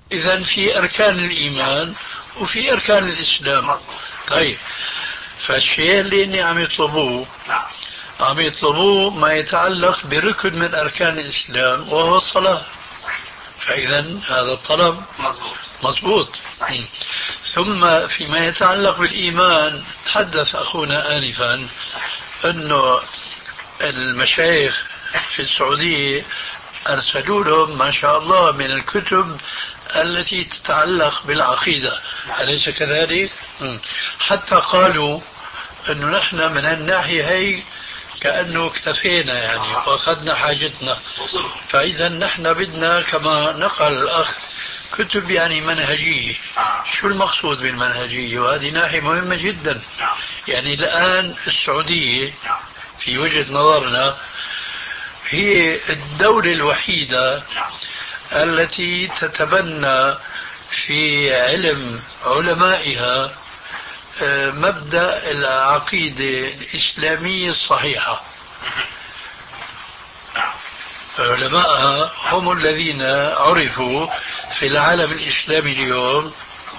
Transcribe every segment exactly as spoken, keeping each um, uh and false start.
إذن في أركان الإيمان وفي أركان الإسلام. طيب، فالشيء اللي إني عم يطلبوه عم يطلبوه ما يتعلق بركن من أركان الإسلام وهو الصلاة. فإذا هذا الطلب مضبوط مضبوط. ثم فيما يتعلق بالإيمان تحدث أخونا آنفا أنه المشايخ في السعودية أرسلوا لهم ما شاء الله من الكتب التي تتعلق بالعقيدة، أليس كذلك؟ حتى قالوا أنه نحن من الناحية هي كأنه اكتفينا يعني وأخذنا حاجتنا. فإذا نحن بدنا كما نقل الأخ كتب يعني منهجية. شو المقصود بالمنهجية؟ وهذه ناحية مهمة جدا. يعني الآن السعودية في وجهة نظرنا هي الدولة الوحيدة التي تتبنى في علم علمائها مبدأ العقيدة الإسلامية الصحيحة. علماءها هم الذين عرفوا في العالم الإسلامي اليوم،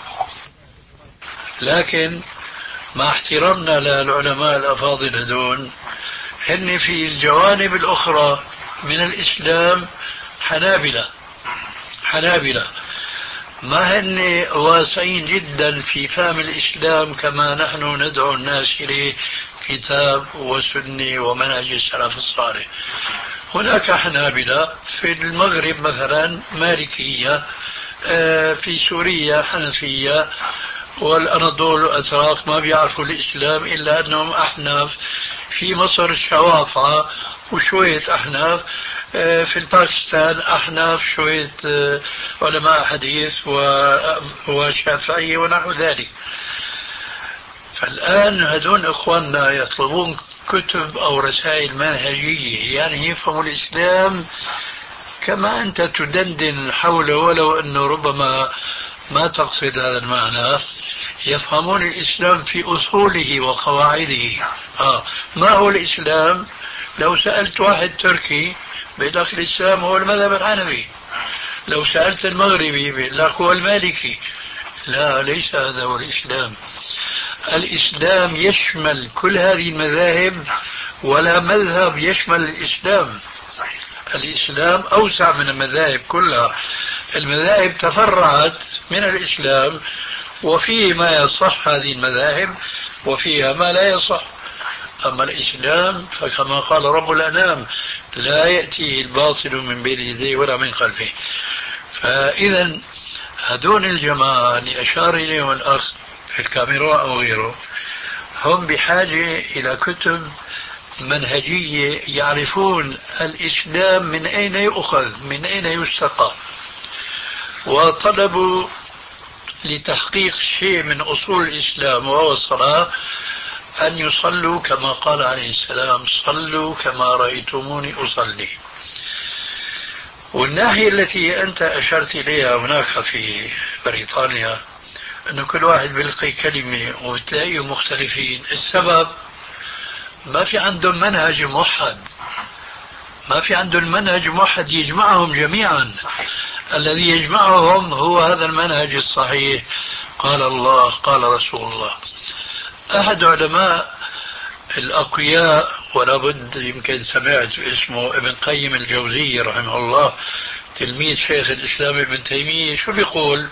لكن مع احترامنا للعلماء الأفاضل هذول هن في الجوانب الأخرى من الإسلام حنابلة حنابلة ما هن واسعين جدا في فهم الإسلام كما نحن ندعو الناس إليه كتاب وسنة ومنهج السلف الصالح. هناك حنابلة في المغرب مثلا مالكية، في سوريا حنفية، والأناضول الأتراك ما بيعرفوا الإسلام إلا أنهم أحناف، في مصر شوافعة وشوية أحناف، في الباكستان أحناف شوية علماء حديث وشافعية ونحو ذلك. فالآن هدول إخواننا يطلبون كتب أو رسائل منهجية يعني يفهموا الإسلام كما أنت تدندن حوله، ولو أنه ربما ما تقصد هذا المعنى. يفهمون الإسلام في أصوله وقواعده. آه. ما هو الإسلام؟ لو سألت واحد تركي بيقول لك الإسلام هو المذهب الحنفي، لو سألت المغربي بيقول لك هو المالكي. لا، ليس هذا هو الإسلام. الإسلام يشمل كل هذه المذاهب، ولا مذهب يشمل الإسلام. الإسلام أوسع من المذاهب كلها. المذاهب تفرعت من الإسلام، وفيه ما يصح هذه المذاهب وفيها ما لا يصح. أما الإسلام فكما قال رب الأنام لا يأتيه الباطل من بين يديه ولا من خلفه. فإذا هدول الجماعة اللي أشار إليهم الأخ في الكاميرا أو غيره هم بحاجة إلى كتب منهجية يعرفون الإسلام من أين يؤخذ من أين يستقى، وطلبوا لتحقيق شيء من أصول الإسلام وهو الصلاة أن يصلوا كما قال عليه السلام صلوا كما رأيتموني أصلي. والناحية التي أنت أشرت إليها هناك في بريطانيا أن كل واحد بيلقي كلمة وتلاقيهم مختلفين. السبب ما في عندهم منهج موحد، ما في عندهم منهج موحد يجمعهم جميعا. الذي يجمعهم هو هذا المنهج الصحيح، قال الله قال رسول الله. أحد علماء الأقوياء ولا بد يمكن سمعت اسمه ابن قيم الجوزية رحمه الله، تلميذ شيخ الإسلام ابن تيمية، شو بيقول؟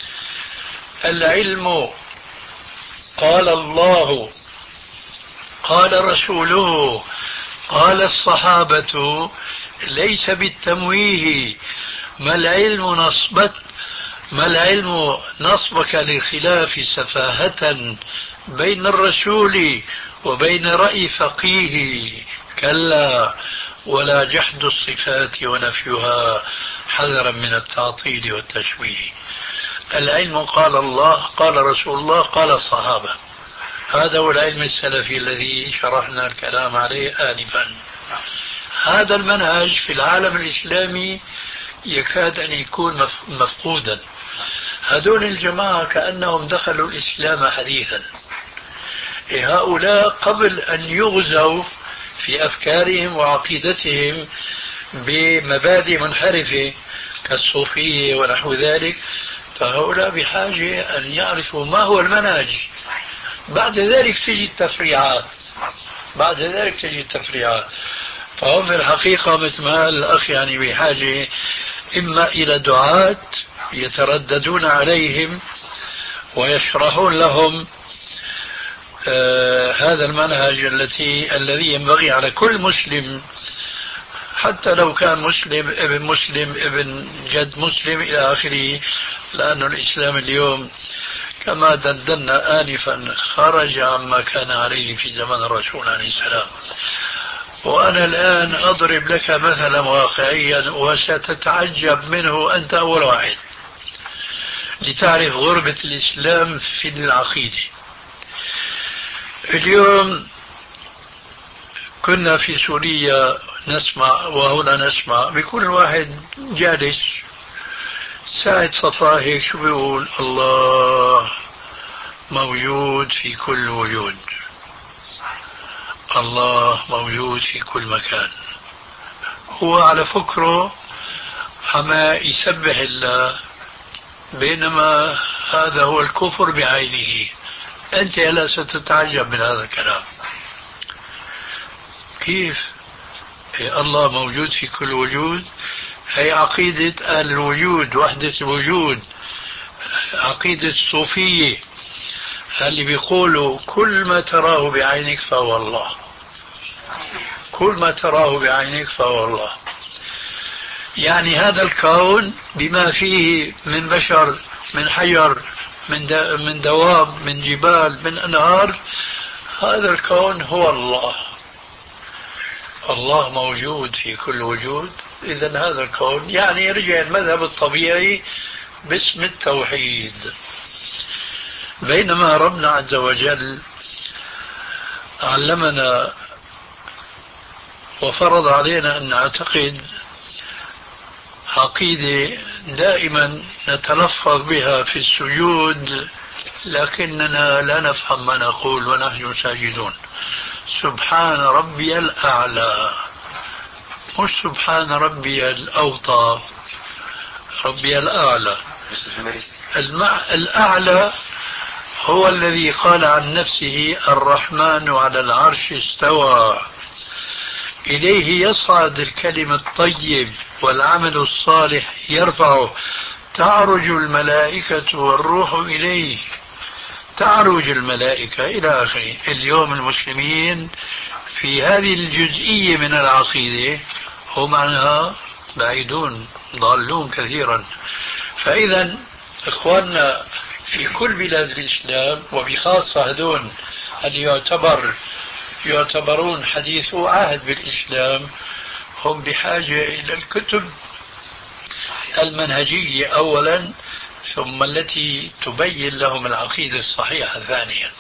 العلم قال الله قال رسوله قال الصحابة ليس بالتمويه. ما العلم نصبت ما العلم نصبك للخلاف سفاهة بين الرسول وبين رأي فقيه. كلا ولا جحد الصفات ونفيها حذرا من التعطيل والتشويه. العلم قال الله قال رسول الله قال الصحابة. هذا هو العلم السلفي الذي شرحنا الكلام عليه آنفا. هذا المنهج في العالم الإسلامي يكاد أن يكون مفقودا. هذول الجماعة كأنهم دخلوا الإسلام حديثا. هؤلاء قبل أن يغزوا في أفكارهم وعقيدتهم بمبادئ منحرفة كالصوفية ونحو ذلك فهؤلاء بحاجة أن يعرفوا ما هو المنهج. بعد ذلك تجي التفريعات بعد ذلك تجي التفريعات فهم في الحقيقة مثل ما قال الأخ يعني بحاجة إما إلى دعاة يترددون عليهم ويشرحون لهم آه هذا المنهج التي الذي ينبغي على كل مسلم، حتى لو كان مسلم ابن مسلم ابن جد مسلم إلى آخره، لأن الإسلام اليوم كما دندنا آنفا خرج عما كان عليه في زمن الرسول عليه السلام. وأنا الآن أضرب لك مثلا واقعيا وستتعجب منه أنت أول واحد لتعرف غربة الإسلام في العقيدة. اليوم كنا في سوريا نسمع وهنا نسمع بكل واحد جالس ساعة صفاه هيك شو بيقول؟ الله موجود في كل وجود، الله موجود في كل مكان. هو على فكره حما يسبح الله، بينما هذا هو الكفر بعينه. أنت لا ستتعجب من هذا الكلام. كيف؟ إيه الله موجود في كل وجود؟ هي عقيدة أهل الوجود، وحدة الوجود، عقيدة الصوفية اللي بيقولوا كل ما تراه بعينك فهو الله، كل ما تراه بعينك فهو الله. يعني هذا الكون بما فيه من بشر، من حجر، من من دواب، من جبال، من أنهار، هذا الكون هو الله. الله موجود في كل وجود، إذن هذا الكون يعني يرجع المذهب الطبيعي باسم التوحيد. بينما ربنا عز وجل علمنا وفرض علينا أن نعتقد عقيدة دائما نتلفظ بها في السجود لكننا لا نفهم ما نقول ونحن ساجدون. سبحان ربي الأعلى، مش سبحان ربي الأوطى، ربي الأعلى. المع... الأعلى هو الذي قال عن نفسه الرحمن على العرش استوى، إليه يصعد الكلم الطيب والعمل الصالح يرفعه، تعرج الملائكة والروح إليه، تعرج الملائكة إلى آخره. اليوم المسلمين في هذه الجزئية من العقيدة هم عنها بعيدون ضالون كثيرا. فإذا إخواننا في كل بلاد الإسلام وبخاصة هذون اللي يعتبر يعتبرون حديثو عهد بالإسلام هم بحاجة إلى الكتب المنهجية أولا، ثم التي تبين لهم العقيدة الصحيحة ثانيا،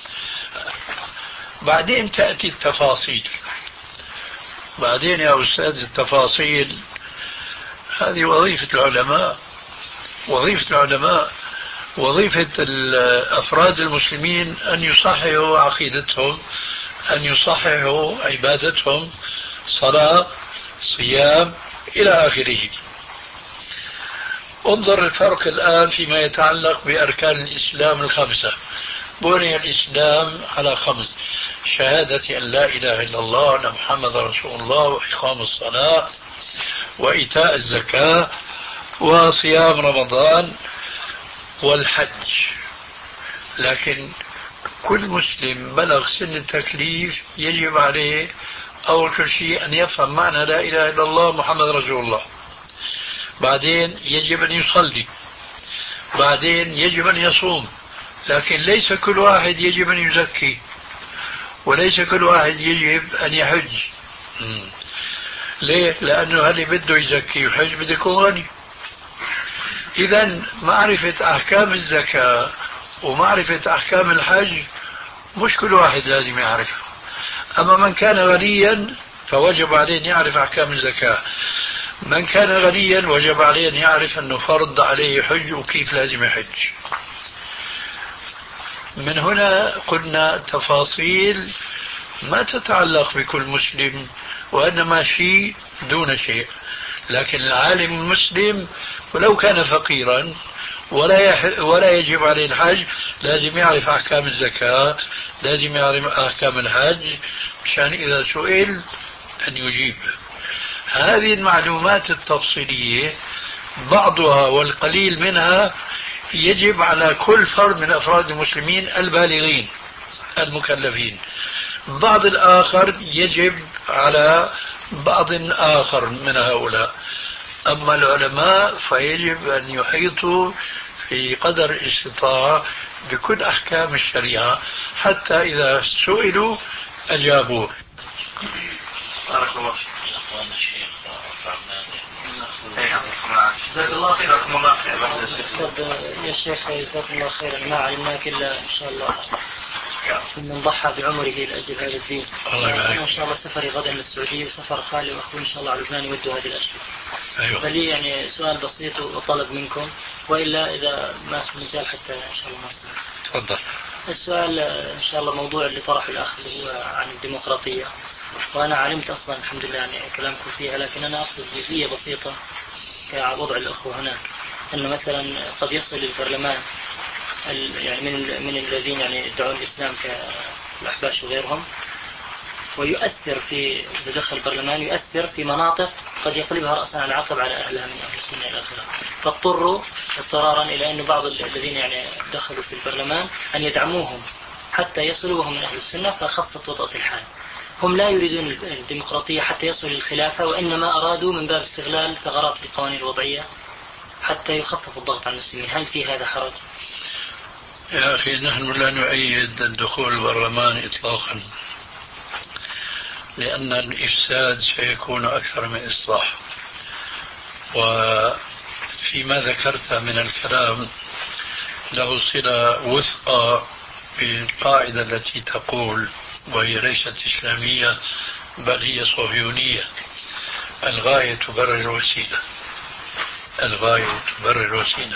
بعدين تأتي التفاصيل. بعدين يا أستاذ التفاصيل هذه وظيفة العلماء، وظيفة العلماء وظيفة أفراد المسلمين أن يصححوا عقيدتهم، أن يصححوا عبادتهم، صلاة، صيام، إلى آخره. انظر الفرق الآن فيما يتعلق بأركان الإسلام الخمسة. بني الإسلام على خمس: شهادة أن لا إله إلا الله وأن محمد رسول الله، وإقام الصلاة، وإيتاء الزكاة، وصيام رمضان، والحج. لكن كل مسلم بلغ سن التكليف يجب عليه أول شيء أن يفهم معنى لا إله إلا الله محمد رسول الله، بعدين يجب أن يصلي، بعدين يجب أن يصوم. لكن ليس كل واحد يجب أن يزكي، وليس كل واحد يجب أن يحج. مم. ليه؟ لأنه هل بده يزكي ويحج بده يكون غني. إذن معرفة أحكام الزكاة ومعرفة أحكام الحج مش كل واحد لازم يعرفها. أما من كان غنيا فوجب عليه أن يعرف أحكام الزكاة، من كان غنيا وجب عليه أن يعرف أنه فرض عليه حج وكيف لازم يحج. من هنا قلنا تفاصيل ما تتعلق بكل مسلم، وإنما شيء دون شيء. لكن العالم المسلم ولو كان فقيرا ولا يح... ولا يجب عليه الحج، لازم يعرف أحكام الزكاة، لازم يعرف أحكام الحج مشان إذا سئل أن يجيب. هذه المعلومات التفصيلية بعضها والقليل منها يجب على كل فرد من أفراد المسلمين البالغين المكلفين، بعض الآخر يجب على بعض آخر من هؤلاء. أما العلماء فيجب أن يحيطوا في قدر الاستطاعة بكل أحكام الشريعة حتى إذا سئلوا أجابوه. بارك الله فيك يا اخوان الشيخ جزاك الله خير. جزاكم الله خير. طب يا شيخ جزاكم الله خيرا، ما علمناك الا ان شاء الله من ضحى بعمره لاجل هذا الدين. ان شاء الله سفري غدا للسعوديه وسفر خالي واخوي ان شاء الله على لبنان يودوا هذه الاشياء. أيوة. فلي يعني سؤال بسيط وطلب منكم، والا اذا ما في مجال حتى ان شاء الله ما صار. تفضل. السؤال ان شاء الله موضوع اللي طرحه الاخ اللي هو عن الديمقراطيه، وانا علمت اصلا الحمد لله يعني كلامكم فيها، لكن انا اقصد جزئيه بسيطه كوضع الاخوه هناك، انه مثلا قد يصل البرلمان يعني من من الذين يعني يدعون الاسلام كالاحباش وغيرهم، ويؤثر في اذا دخل البرلمان يؤثر في مناطق قد يقلبها راسا على عقب على اهلها من اهل السنه الى اخره، فاضطروا اضطرارا الى انه بعض الذين يعني دخلوا في البرلمان ان يدعموهم حتى يصلوا وهم من اهل السنه، فخفت وطأة الحال. هم لا يريدون الديمقراطية حتى يصلوا للخلافة، وإنما أرادوا من باب استغلال ثغرات القوانين الوضعية حتى يخففوا الضغط على المسلمين. هل في هذا حرج؟ يا أخي نحن لا نؤيد الدخول البرلمان إطلاقا، لأن الإفساد سيكون أكثر من إصلاح. وفيما ذكرت من الكلام له صلة وثقة بالقاعدة التي تقول، وهي ليست إسلامية بل هي صهيونية: الغاية تبرر الوسيلة. الغاية تبرر الوسيلة.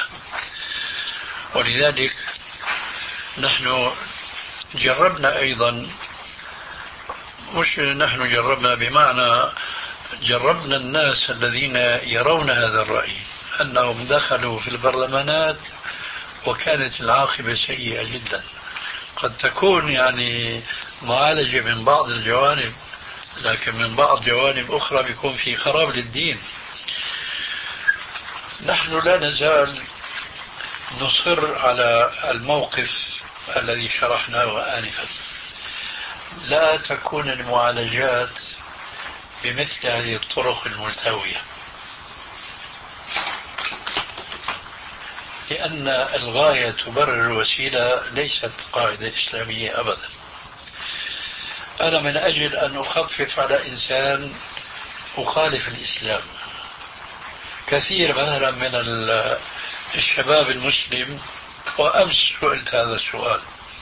ولذلك نحن جربنا أيضا، مش نحن جربنا بمعنى جربنا الناس الذين يرون هذا الرأي، أنهم دخلوا في البرلمانات وكانت العاقبة سيئة جدا. قد تكون يعني معالجة من بعض الجوانب، لكن من بعض جوانب أخرى بيكون في خراب للدين. نحن لا نزال نصر على الموقف الذي شرحناه آنفا. لا تكون المعالجات بمثل هذه الطرق الملتوية، لأن الغاية تبرر الوسيلة ليست قاعدة إسلامية أبدا. أنا من أجل أن أخفف على إنسان أخالف الإسلام. كثير مثلا من الشباب المسلم، وأمس سئلت هذا السؤال: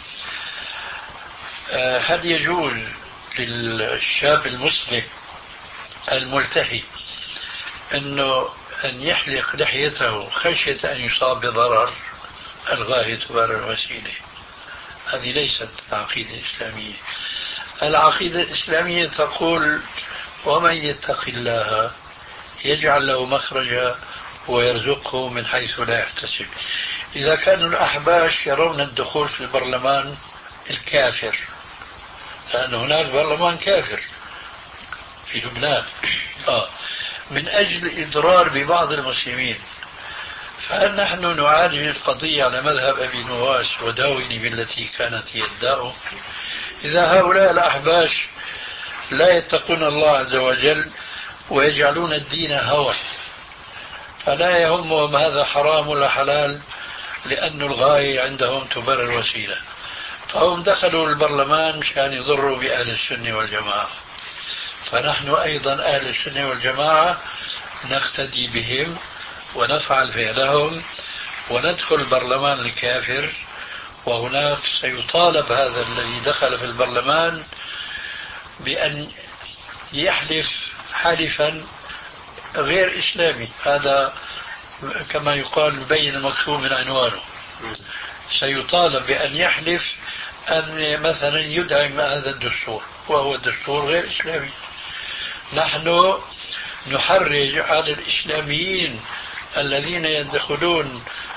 هل يجوز للشاب المسلم الملتحي أنه أن يحلق لحيته خشية أن يصاب بضرر؟ الغاية تبرر الوسيلة. هذه ليست عقيدة إسلامية. العقيدة الإسلامية تقول: ومن يتق الله يجعل له مخرجا ويرزقه من حيث لا يحتسب. إذا كانوا الأحباش يرون الدخول في البرلمان الكافر، لأن هناك برلمان كافر في لبنان آه من أجل إضرار ببعض المسلمين، فنحن نعالج القضية على مذهب أبي نواس: وداوني بالتي كانت هي الداء. إذا هؤلاء الأحباش لا يتقون الله عز وجل ويجعلون الدين هوى، فلا يهمهم هذا حرام ولا حلال، لأن الغاية عندهم تبرر الوسيلة. فهم دخلوا البرلمان مشان يضروا بأهل السنة والجماعة، فنحن أيضا أهل السنة والجماعة نقتدي بهم ونفعل فعلهم وندخل البرلمان الكافر، وهناك سيطالب هذا الذي دخل في البرلمان بأن يحلف حلفا غير إسلامي. هذا كما يقال بين المكتوب من عنوانه. سيطالب بأن يحلف أن مثلا يدعم هذا الدستور، وهو الدستور غير إسلامي. نحن نحرج على الإسلاميين الذين يدخلون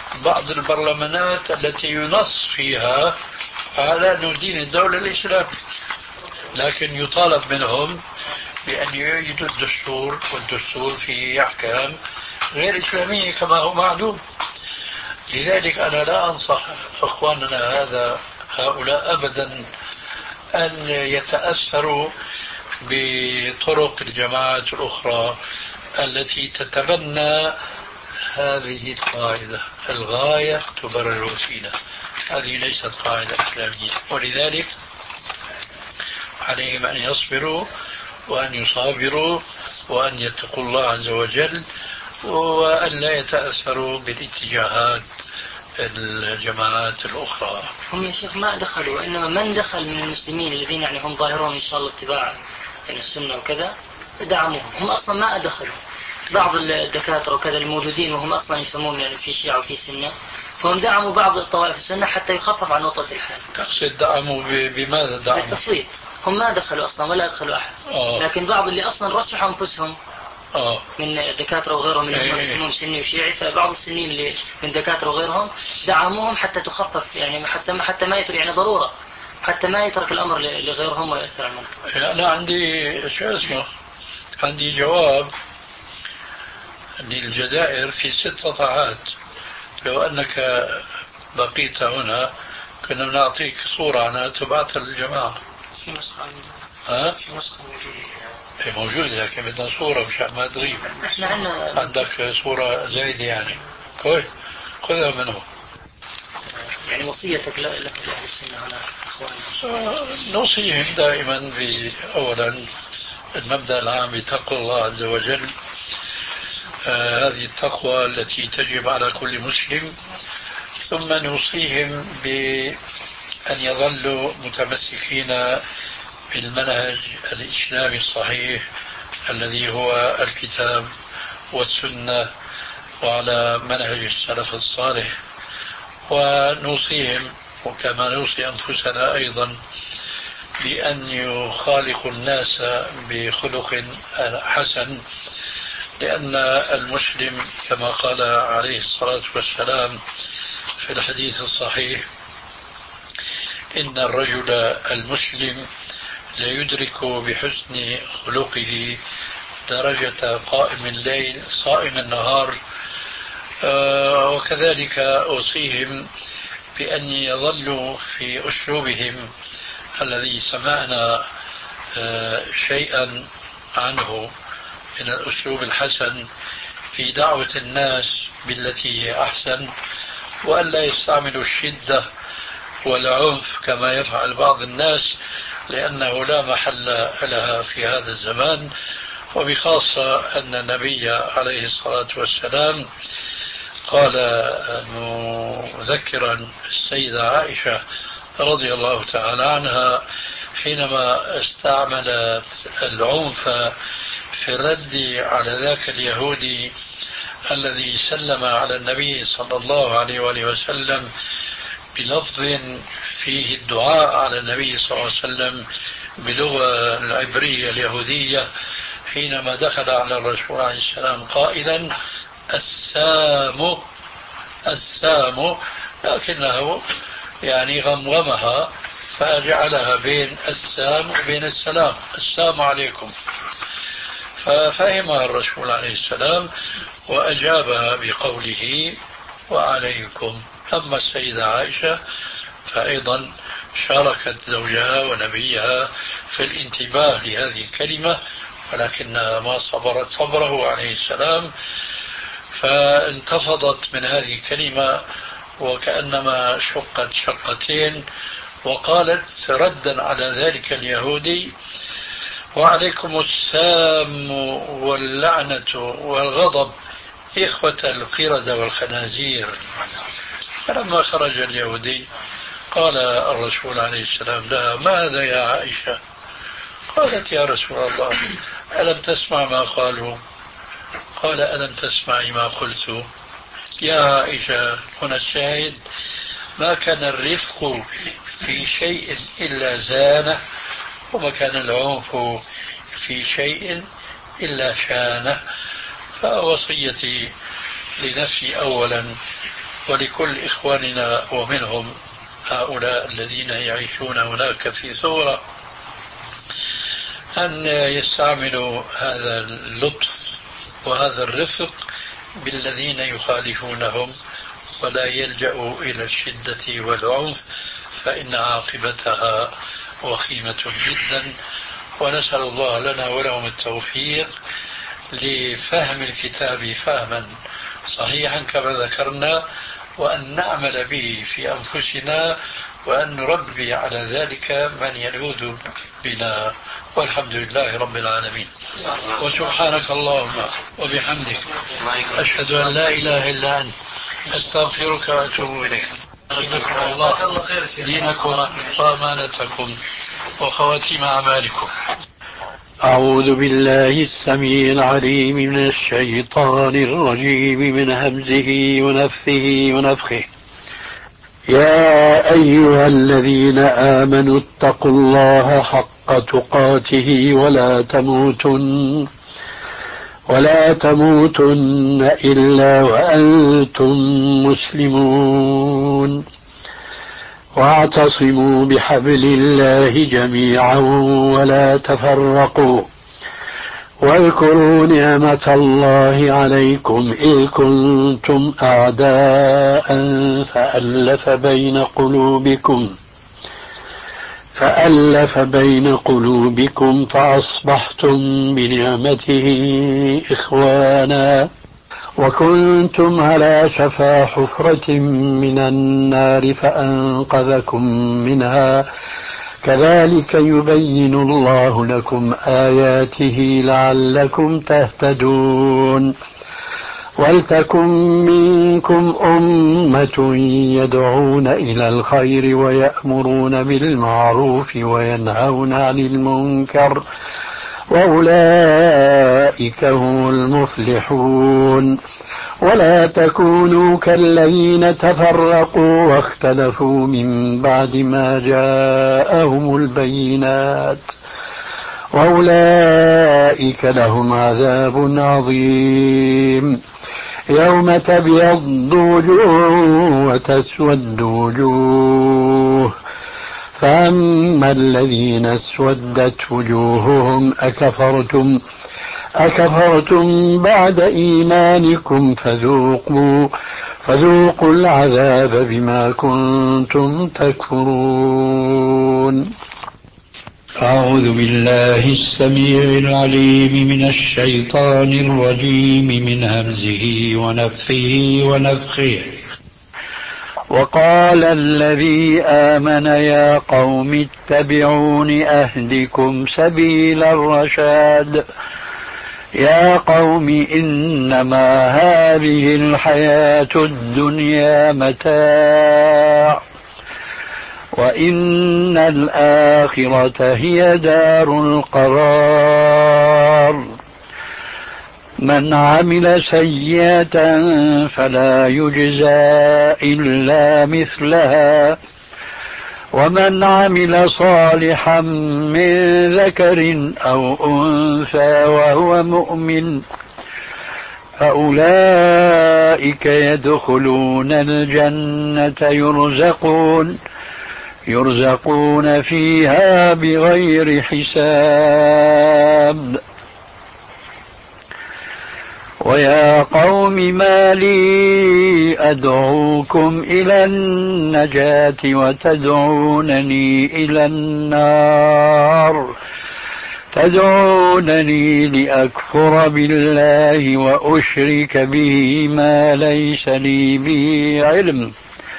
بعض البرلمانات التي ينص فيها على أنه دين الدولة الإسلامي، لكن يطالب منهم بأن يعيدوا الدستور، والدستور فيه أحكام غير إسلامية كما هو معلوم. لذلك أنا لا أنصح أخواننا هذا هؤلاء أبدا أن يتأثروا بطرق الجماعات الأخرى التي تتبنى هذه القاعدة: الغاية تبرر الوسيلة. هذه ليست قاعدة إسلامية، ولذلك عليهم أن يصبروا وأن يصابروا وأن يتقوا الله عز وجل، وأن لا يتأثروا بالاتجاهات الجماعات الأخرى. هم يا شيخ ما دخلوا، إنما من دخل من المسلمين الذين يعني هم ظاهرون إن شاء الله اتباع يعني السنة وكذا دعموهم، هم أصلا ما دخلوا. بعض الدكاترة وكذا الموجودين وهم أصلا يسمون يعني في شيعة وفي سنة، فهم دعموا بعض الطوائف السنة حتى يخفف عن وطأة الحال. تقصد دعموا بماذا دعموا؟ بالتصويت. هم ما دخلوا أصلا ولا أدخلوا أحد. آه. لكن بعض اللي أصلا رشحوا أنفسهم آه. من دكاترة وغيرهم اللي هم يسمون سني وشيعي، فبعض السنين اللي من دكاترة وغيرهم دعموهم حتى تخفف يعني حتى ما حتى ما يترك يعني ضرورة حتى ما يترك الأمر لغيرهم ويأثر على المنطقة. أنا عندي شو اسمه عندي جواب للجزائر في ست صفحات، لو أنك بقيت هنا كنا بنعطيك صورة عنها تبعتها للجماعة. في نسخة ها؟ في نسخة موجودة. موجودة لكن بدنا صورة مشان ما تغيب. احنا عندنا عندك صورة زايدة يعني كويس، خذها منه. يعني وصيتك لأهل السنة هنا أخواننا؟ نوصيهم دائما أولا المبدأ العام بتقوى الله عز وجل. آه هذه التقوى التي تجب على كل مسلم. ثم نوصيهم بأن يظلوا متمسكين بالمنهج الإسلامي الصحيح الذي هو الكتاب والسنة وعلى منهج السلف الصالح. ونوصيهم وكما نوصي أنفسنا أيضا بأن يخالقوا الناس بخلق حسن، لأن المسلم كما قال عليه الصلاة والسلام في الحديث الصحيح: إن الرجل المسلم ليدرك بحسن خلقه درجة قائم الليل صائم النهار. آه وكذلك أوصيهم بأن يظلوا في أسلوبهم الذي سمعنا آه شيئا عنه من الأسلوب الحسن في دعوة الناس بالتي هي أحسن، وألا يستعملوا الشدة والعنف كما يفعل بعض الناس، لأنه لا محل لها في هذا الزمان، وبخاصة أن النبي عليه الصلاة والسلام قال مذكرا السيدة عائشة رضي الله تعالى عنها حينما استعملت العنف في الرد على ذاك اليهودي الذي سلم على النبي صلى الله عليه وآله وسلم بلفظ فيه الدعاء على النبي صلى الله عليه وسلم بلغة العبرية اليهودية، حينما دخل على الرسول عليه السلام قائلا: السام السام، لكنه يعني غمغمها فجعلها بين السام وبين السلام: السلام عليكم. ففهمها الرسول عليه السلام وأجابها بقوله: وعليكم. أما السيدة عائشة فأيضا شاركت زوجها ونبيها في الانتباه لهذه الكلمة، ولكنها ما صبرت صبره عليه السلام، فانتفضت من هذه الكلمة وكأنما شقت شقتين، وقالت ردا على ذلك اليهودي: وعليكم السام واللعنة والغضب إخوة القردة والخنازير. فلما خرج اليهودي قال الرسول عليه السلام لها: ماذا يا عائشة؟ قالت: يا رسول الله، ألم تسمع ما قالوا؟ قال: ألم تسمعي ما قلت؟ يا عائشة، هنا الشاهد: ما كان الرفق في شيء إلا زانه، وما كان العنف في شيء إلا شانه. فوصيتي لنفسي أولا ولكل إخواننا ومنهم هؤلاء الذين يعيشون هناك في ثورة أن يستعملوا هذا اللطف وهذا الرفق بالذين يخالفونهم، ولا يلجأوا إلى الشدة والعنف، فإن عاقبتها وخيمة جدا. ونسأل الله لنا ولهم التوفيق لفهم الكتاب فهما صحيحا كما ذكرنا، وأن نعمل به في أنفسنا، وأن نربي على ذلك من يلوذ بنا. والحمد لله رب العالمين. وسبحانك اللهم وبحمدك أشهد أن لا إله إلا أنت أستغفرك وأتوب إليك. أشهدكم الله دينكم وأمانتكم وخواتيم أعمالكم. أعوذ بالله السميع العليم من الشيطان الرجيم من همزه ونفثه ونفخه. يا أيها الذين آمنوا اتقوا الله حق تقاته ولا تموتن ولا تموتن إلا وأنتم مسلمون، واعتصموا بحبل الله جميعا ولا تفرقوا، واذكروا نعمة الله عليكم إذ كنتم أعداء فألف بين قلوبكم فألف بين قلوبكم فأصبحتم بنعمته إخوانا، وكنتم على شفا حفرة من النار فأنقذكم منها، كذلك يبين الله لكم آياته لعلكم تهتدون. ولتكن منكم أمة يدعون إلى الخير ويأمرون بالمعروف وينهون عن المنكر، وأولئك هم المفلحون. ولا تكونوا كالذين تفرقوا واختلفوا من بعد ما جاءهم البينات، وأولئك لهم عذاب عظيم. يوم تبيض وجوه وتسود وجوه، فأما الذين اسودت وجوههم أكفرتم أكفرتم بعد إيمانكم فذوقوا فذوقوا العذاب بما كنتم تكفرون. أعوذ بالله السميع العليم من الشيطان الرجيم من همزه ونفخه ونفخه. وقال الذي آمن يا قوم اتبعون أهدكم سبيل الرشاد. يا قوم إنما هذه الحياة الدنيا متاع، وإن الآخرة هي دار القرار. من عمل سيئة فلا يجزى إلا مثلها، ومن عمل صالحا من ذكر أو أنثى وهو مؤمن فأولئك يدخلون الجنة يرزقون يرزقون فيها بغير حساب. ويا قوم ما لي أدعوكم إلى النجاة وتدعونني إلى النار تدعونني لأكفر بالله وأشرك به ما ليس لي به علم،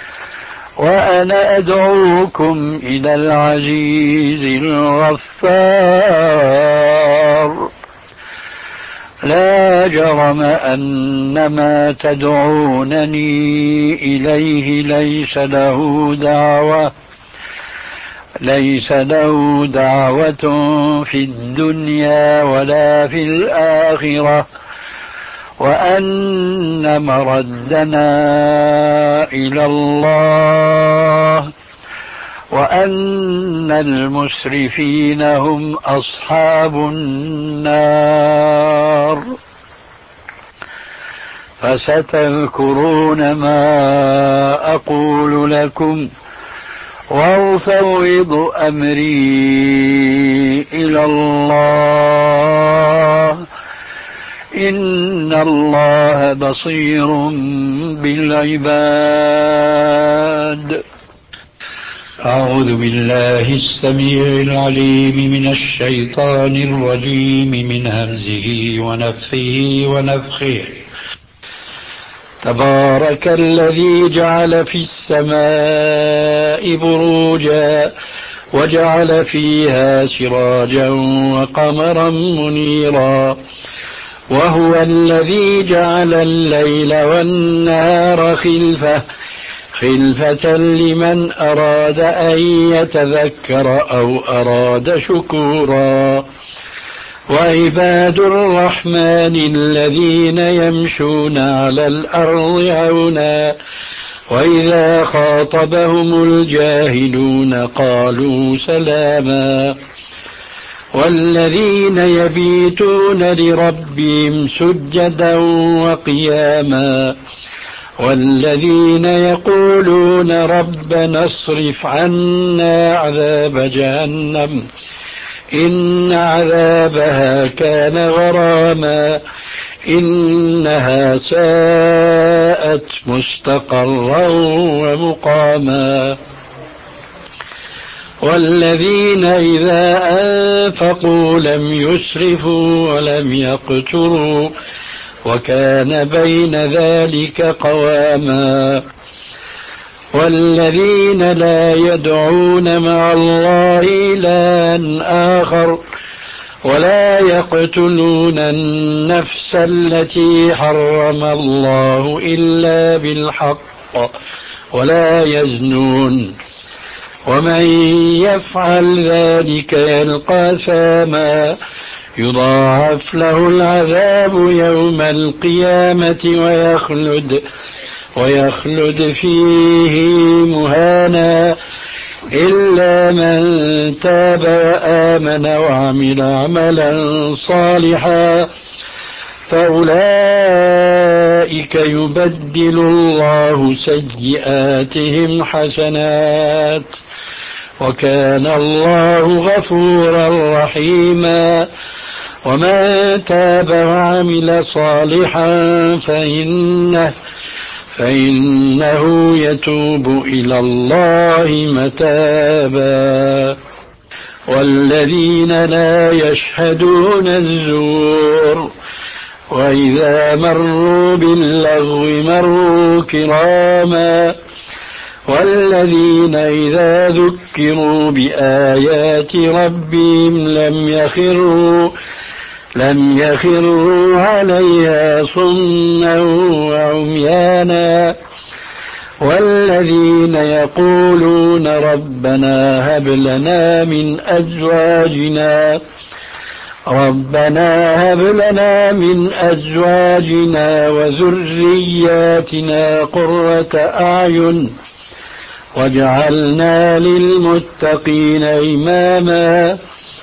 وأنا أدعوكم إلى العزيز الغفار. لا جرم أن ما تدعونني إليه ليس له دعوة ليس له دعوة في الدنيا ولا في الآخرة، وأن مردنا إلى الله، وأن المسرفين هم أصحاب النار. فستذكرون ما أقول لكم وأفوض أمري إلى الله إن الله بصير بالعباد. أعوذ بالله السميع العليم من الشيطان الرجيم من همزه ونفخه ونفخه. تبارك الذي جعل في السماء بروجا وجعل فيها سراجا وقمرا منيرا وهو الذي جعل الليل والنهار خلفة خلفة لمن أراد أن يتذكر أو أراد شكورا. وعباد الرحمن الذين يمشون على الأرض هونا وإذا خاطبهم الجاهلون قالوا سلاما. والذين يبيتون لربهم سجدا وقياما والذين يقولون ربنا اصرف عنا عذاب جهنم إن عذابها كان غراما إنها ساءت مستقرا ومقاما. والذين إذا أنفقوا لم يسرفوا ولم يقتروا وكان بين ذلك قواما. والذين لا يدعون مع الله إلها آخر ولا يقتلون النفس التي حرم الله إلا بالحق ولا يزنون ومن يفعل ذلك يلقى أثاما يضاعف له العذاب يوم القيامة ويخلد ويخلد فيه مهانا إلا من تاب وآمن وعمل عملا صالحا فأولئك يبدل الله سيئاتهم حسنات وكان الله غفورا رحيما. ومن تاب وعمل صالحا فإنه فإنه يتوب إلى الله متابا. والذين لا يشهدون الزور وإذا مروا باللغو مروا كراما. والذين إذا ذكروا بآيات ربهم لم يخروا لم يخروا عليها صما وعميانا. والذين يقولون ربنا هب لنا من أزواجنا ربنا هب لنا من أزواجنا وذرياتنا قرة أعين واجعلنا للمتقين إماما.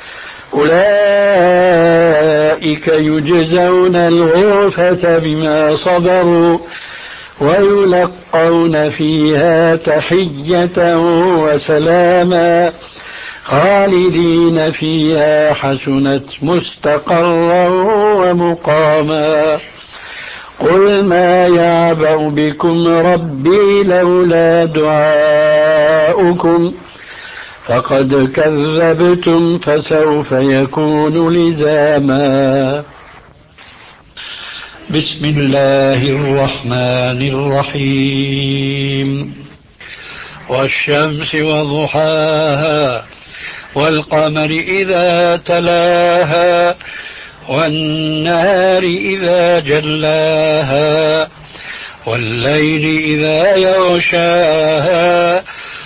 أولئك يجزون الغرفة بما صبروا ويلقون فيها تحية وسلاما خالدين فيها حسنت مستقرا ومقاما. قل ما يعبأ بكم ربي لولا دعاؤكم فقد كذبتم فسوف يكون لزاما. بسم الله الرحمن الرحيم. والشمس وضحاها والقمر إذا تلاها والنهار إذا جلاها والليل إذا يغشاها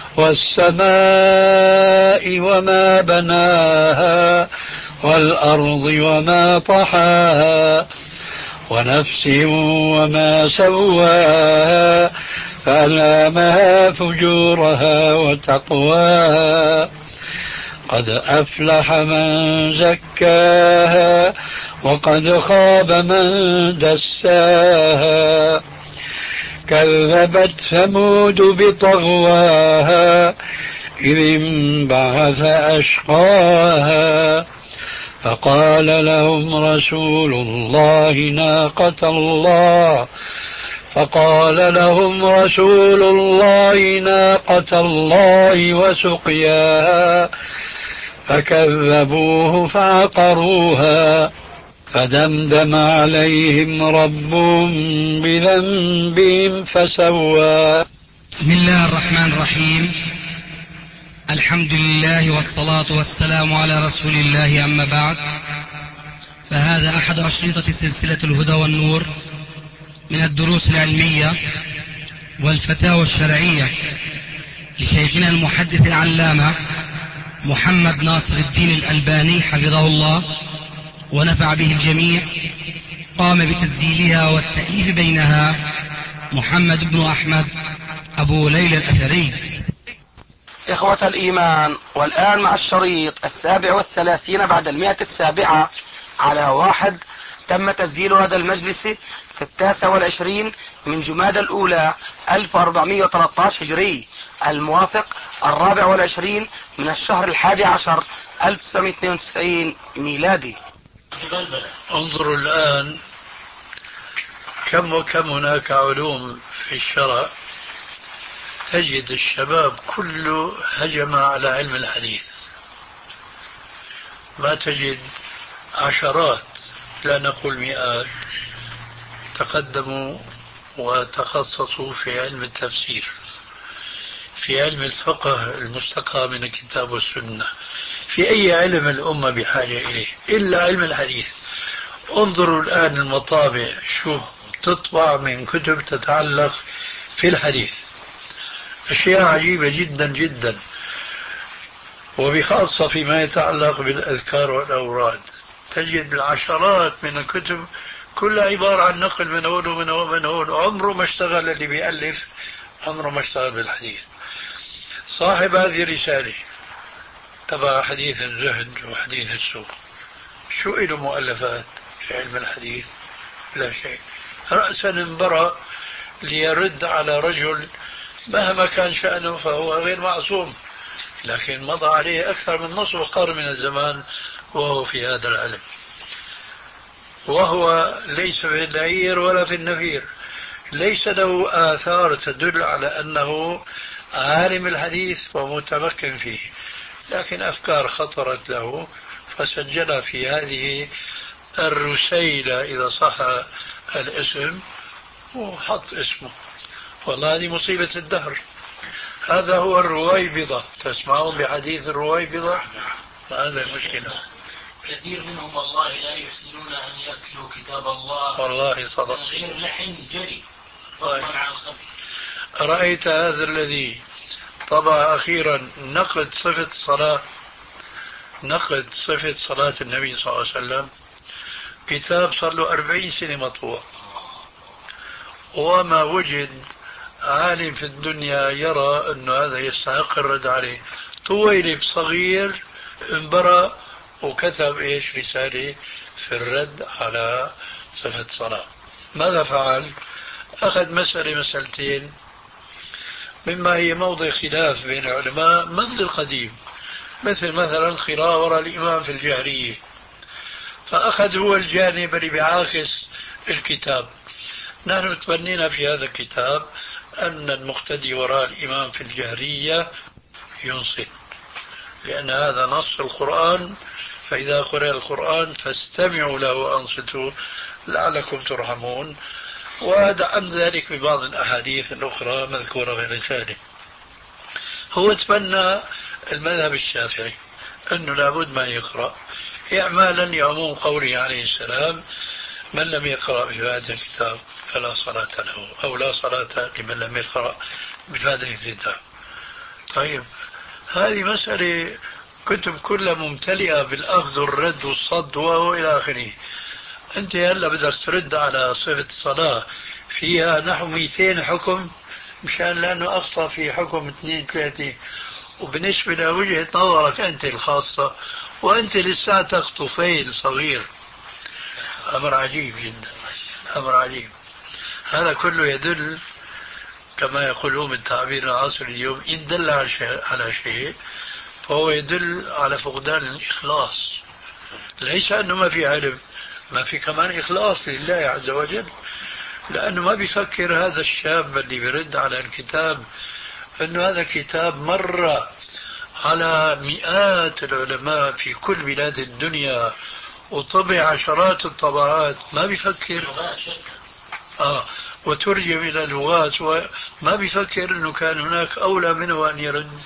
والسماء وما بناها والأرض وما طحاها ونفس وما سواها فألهمها فجورها وتقواها قد أفلح من زكاها وقد خاب من دساها كذبت ثمود بطغواها إذ انبعث أشقاها فقال لهم رسول الله ناقة الله فقال لهم رسول الله ناقة الله وسقياها فكذبوه فعقروها فدمدم عليهم ربهم بذنبهم فسواها. بسم الله الرحمن الرحيم. الحمد لله والصلاة والسلام على رسول الله، أما بعد، فهذا أحد أشرطة سلسلة الهدى والنور من الدروس العلمية والفتاوى الشرعية لشيخنا المحدث العلامة محمد ناصر الدين الألباني حفظه الله ونفع به الجميع. قام بتسجيلها والتأليف بينها محمد بن أحمد أبو ليلى الأثري. إخوة الإيمان، والآن مع الشريط السابع والثلاثين بعد المئة السابعة على واحد. تم تسجيل هذا المجلس في التاسع والعشرين من جمادى الأولى ألف وأربعمائة وثلاثة عشر هجري، الموافق الرابع والعشرين من الشهر الحادي عشر ألف وتسعمائة واثنين وتسعين ميلادي. انظروا الآن كم وكم هناك علوم في الشرع تجد الشباب كله هجم على علم الحديث. ما تجد عشرات لا نقول مئات تقدموا وتخصصوا في علم التفسير، في علم الفقه المستقى من الكتاب والسنة، في أي علم الأمة بحاجة إليه إلا علم الحديث. انظروا الآن المطابع شو تطبع من كتب تتعلق في الحديث، أشياء عجيبة جدا جدا، وبخاصة فيما يتعلق بالأذكار والأوراد تجد العشرات من الكتب كلها عبارة عن نقل من هون ومن هون ومن هون. عمره ما اشتغل اللي بيألف، عمره ما اشتغل بالحديث. صاحب هذه الرسالة تبع حديث الزهد وحديث السوق، شو له مؤلفات في علم الحديث؟ لا شيء. رأسا انبرى ليرد على رجل مهما كان شأنه فهو غير معصوم، لكن مضى عليه أكثر من نصف قرن من الزمان وهو في هذا العلم، وهو ليس في النعير ولا في النفير، ليس له آثار تدل على أنه عالم الحديث ومتمكن فيه، لكن أفكار خطرت له فسجلها في هذه الرسيلة إذا صح الاسم وحط اسمه. والله هذه مصيبة الدهر. هذا هو الرويبضة، تسمعون بحديث الرويبضة؟ هذا المشكلة. كثير منهم والله لا يحسنون أن يتلوا كتاب الله والله صدق، من غير لحن جري طيب. عن الخفي. رأيت هذا الذي طبع أخيرا نقد صفة الصلاة، نقد صفة صلاة النبي صلى الله عليه وسلم، كتاب صار له أربعين سنة مطبوع، وما وجد عالم في الدنيا يرى أنه هذا يستحق الرد عليه. طويلب صغير انبرى وكتب إيش رسالة في الرد على صفة الصلاة. ماذا فعل؟ أخذ مسألة مسألتين مما هي موضع خلاف بين العلماء منذ القديم، مثل مثلا القراءة وراء الإمام في الجهرية، فأخذ هو الجانب اللي بيعاكس الكتاب. نحن تبنينا في هذا الكتاب أن المقتدي وراء الإمام في الجهرية ينصت، لأن هذا نص القرآن، فإذا قرأ القرآن فاستمعوا له وأنصتوا لعلكم ترحمون. ودعم ذلك ببعض الأحاديث الأخرى مذكورة في الرسالة. هو تبنى المذهب الشافعي أنه لابد ما يقرأ إعمالا لعموم قوله عليه السلام: من لم يقرأ بفاتحة الكتاب فلا صلاة له، أو لا صلاة لمن لم يقرأ بفاتحة الكتاب. طيب هذه مسألة كتب كلها ممتلئة بالأخذ والرد والصد وإلى آخره. أنت هلا بدك ترد على صفة الصلاة فيها نحو مئتين حكم مشان لأنه أخطأ في حكم اثنين ثلاثة، وبالنسبة لوجهة نظرك أنت الخاصة، وأنت لساتك طفيل صغير، أمر عجيب جدا، أمر عجيب. هذا كله يدل كما يقولون بالتعبير العصري اليوم، إن دل على شيء, على شيء فهو يدل على فقدان الإخلاص. ليس أنه ما في علم، ما في كمان إخلاص لله عز وجل، لأنه ما بيفكر هذا الشاب اللي بيرد على الكتاب أنه هذا كتاب مر على مئات العلماء في كل بلاد الدنيا وطبع عشرات الطبعات، ما بيفكر آه وترجم إلى اللغات، وما بيفكر أنه كان هناك أولى منه أن يرد.